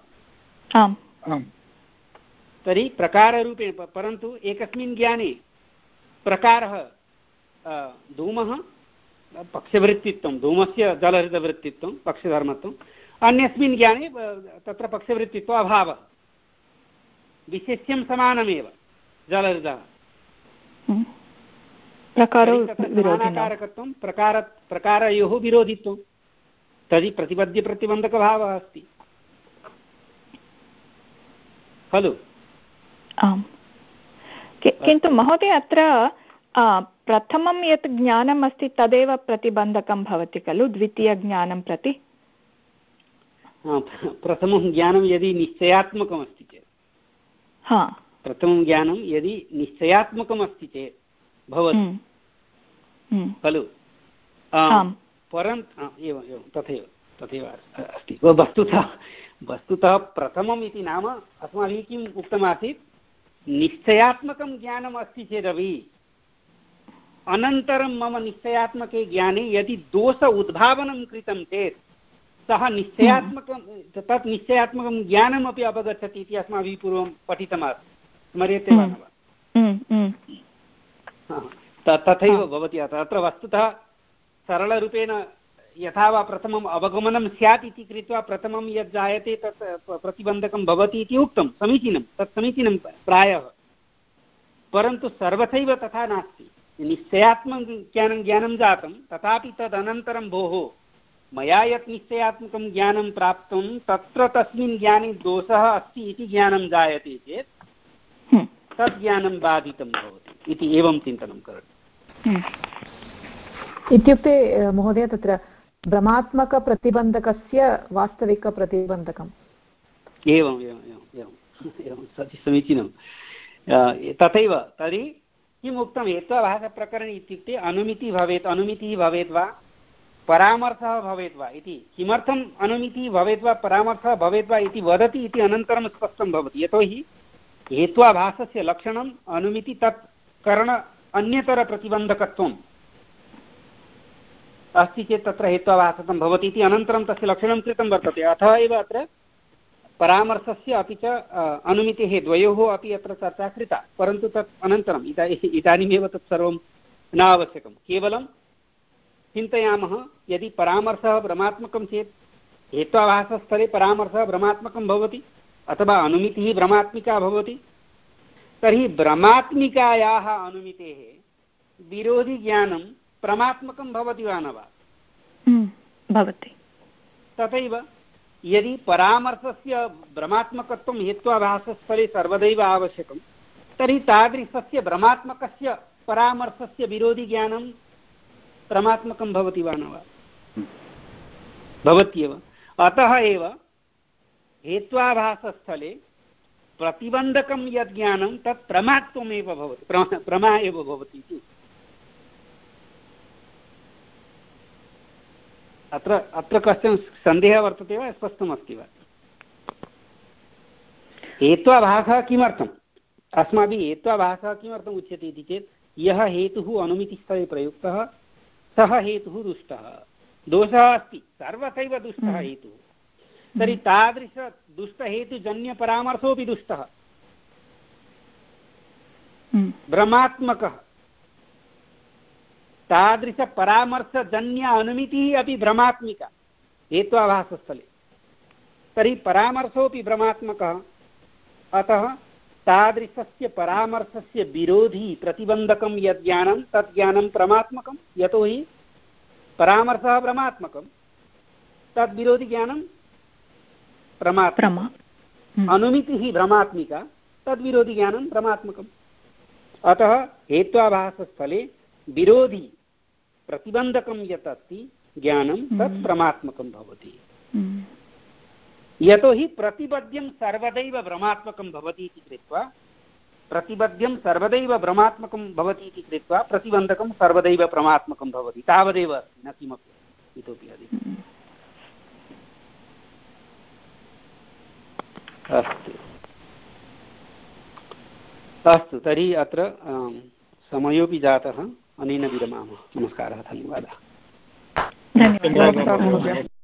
तर्हि प्रकाररूपेण, परन्तु एकस्मिन् ज्ञाने प्रकारः धूमः पक्षवृत्तित्वं, धूमस्य जलहृदवृत्तित्वं पक्षधर्मत्वम्, अन्यस्मिन् ज्ञाने तत्र पक्षवृत्तित्व अभावः, विशेष्यं समानमेव जलहृदः, समानाकारकत्वं प्रकार प्रकारयोः विरोधित्वं, तर्हि प्रतिपद्य प्रतिबन्धकभावः अस्ति खलु। आम्, किन्तु महोदय अत्र प्रथमं यत् ज्ञानम् अस्ति तदेव प्रतिबन्धकं भवति खलु द्वितीयज्ञानं प्रति। प्रथमं ज्ञानं यदि निश्चयात्मकम् अस्ति चेत्, हा प्रथमं ज्ञानं यदि निश्चयात्मकम् अस्ति चेत् भवति खलु। परन्तु एवम् एवं तथैव तथैव अस्ति। वस्तुतः वस्तुतः प्रथमम् इति नाम अस्माभिः किम् उक्तमासीत्, निश्चयात्मकं ज्ञानम् अस्ति चेदपि अनन्तरं मम निश्चयात्मके ज्ञाने यदि दोष उद्भावनं कृतं चेत् सः निश्चयात्मकं तत् निश्चयात्मकं ज्ञानमपि अवगच्छति इति अस्माभिः पूर्वं पठितमासीत्, स्मर्यते वा न वा। तथैव भवति। अत्र वस्तुतः सरलरूपेण यथा वा प्रथमम् अवगमनं स्यात् इति कृत्वा प्रथमं यत् जायते तत् प्रतिबन्धकं भवति इति उक्तं, समीचीनं, तत् समीचीनं प्रायः। परन्तु सर्वथैव तथा नास्ति। निश्चयात्मकं ज्ञानं ज्ञानं जातं तथापि तदनन्तरं भोः मया यत् निश्चयात्मकं ज्ञानं प्राप्तं तत्र तस्मिन् ज्ञाने दोषः अस्ति इति ज्ञानं जायते चेत् तद् ज्ञानं बाधितं भवति इति एवं चिन्तनं करोति। इत्युक्ते महोदय तत्र भ्रमात्मकप्रतिबन्धकस्य वास्तविकप्रतिबन्धकम्। एवम् एवम् एवम् एवम् एवं समीचीनं। तथैव तर्हि किम् उक्तं, हेत्वाभासप्रकरणे इत्युक्ते अनुमितिः भवेत्, अनुमितिः भवेत् वा परामर्थः भवेत् वा इति। किमर्थम् अनुमितिः भवेत् वा परामर्थः भवेत् वा इति वदति इति अनन्तरं स्पष्टं भवति। यतोहि हेत्वाभासस्य लक्षणम् अनुमिति तत् करण अन्यतरप्रतिबन्धकत्वम् अस्ति चेत् तत्र हेत्वाभासकं भवति इति अनन्तरं तस्य लक्षणं कृतं वर्तते। अतः एव अत्र परामर्शस्य अपि च अनुमितेः द्वयोः अपि अत्र चर्चा कृता, परन्तु तत् अनन्तरम् इदा इदानीमेव तत् सर्वं न आवश्यकं। केवलं चिन्तयामः यदि परामर्शः भ्रमात्मकं चेत् हेत्वाभासस्थले परामर्शः भ्रमात्मकं भवति अथवा अनुमितिः भ्रमात्मिका भवति, तर्हि भ्रमात्मिकायाः अनुमितेः विरोधिज्ञानं प्रमात्मकं भवति वा न वा भवति। तथैव यदि परामर्शस्य भ्रमात्मकत्वं हेत्वाभासस्थले सर्वदैव आवश्यकं, तर्हि तादृशस्य भ्रमात्मकस्य परामर्शस्य विरोधिज्ञानं प्रमात्मकं भवति वा न वा भवत्येव। अतः एव हेत्वाभासस्थले प्रतिबन्धकं यद् ज्ञानं तत् प्रमात्वमेव भवति, प्रमा प्रमा एव भवति इति। अत्र अत्र कश्चन सन्देहः वर्तते वा, स्पष्टमस्ति वा? हेत्वाभासः किमर्थम् अस्माभिः हेत्वाभासः किमर्थम् उच्यते इति चेत् यः हेतुः अनुमितिस्थले प्रयुक्तः सः हेतुः दुष्टः, दोषः अस्ति, सर्वथैव दुष्टः हेतुः। तर्हि तादृशदुष्टहेतुजन्यपरामर्शोऽपि दुष्टः, भ्रमात्मकः तादृशपरामर्शजन्य अनुमितिः अपि भ्रमात्मिका हेत्वाभासस्थले। तर्हि परामर्शोऽपि भ्रमात्मकः, अतः तादृशस्य परामर्शस्य विरोधी प्रतिबन्धकं यद् ज्ञानं तत् ज्ञानं प्रमात्मकं, यतोहि परामर्शः भ्रमात्मकं तद्विरोधि ज्ञानं प्रमात्मकम्, अनुमितिः भ्रमात्मिका तद्विरोधि ज्ञानं भ्रमात्मकम्। अतः हेत्वाभासस्थले विरोधी प्रतिबन्धकं यत् अस्ति ज्ञानं तत् प्रमात्मकं भवति। यतोहि प्रतिबद्ध्यं सर्वदैव भ्रमात्मकं भवति इति कृत्वा प्रतिबद्ध्यं सर्वदैव भ्रमात्मकं भवति इति कृत्वा प्रतिबन्धकं सर्वदैव प्रमात्मकं भवति, तावदेव अस्ति, न किमपि इतोपि अधिकम्। अस्तु अस्तु तर्हि अत्र समयोपि जातः, अनेन विरमामः। नमस्कारः, धन्यवादः। धन्यवादः।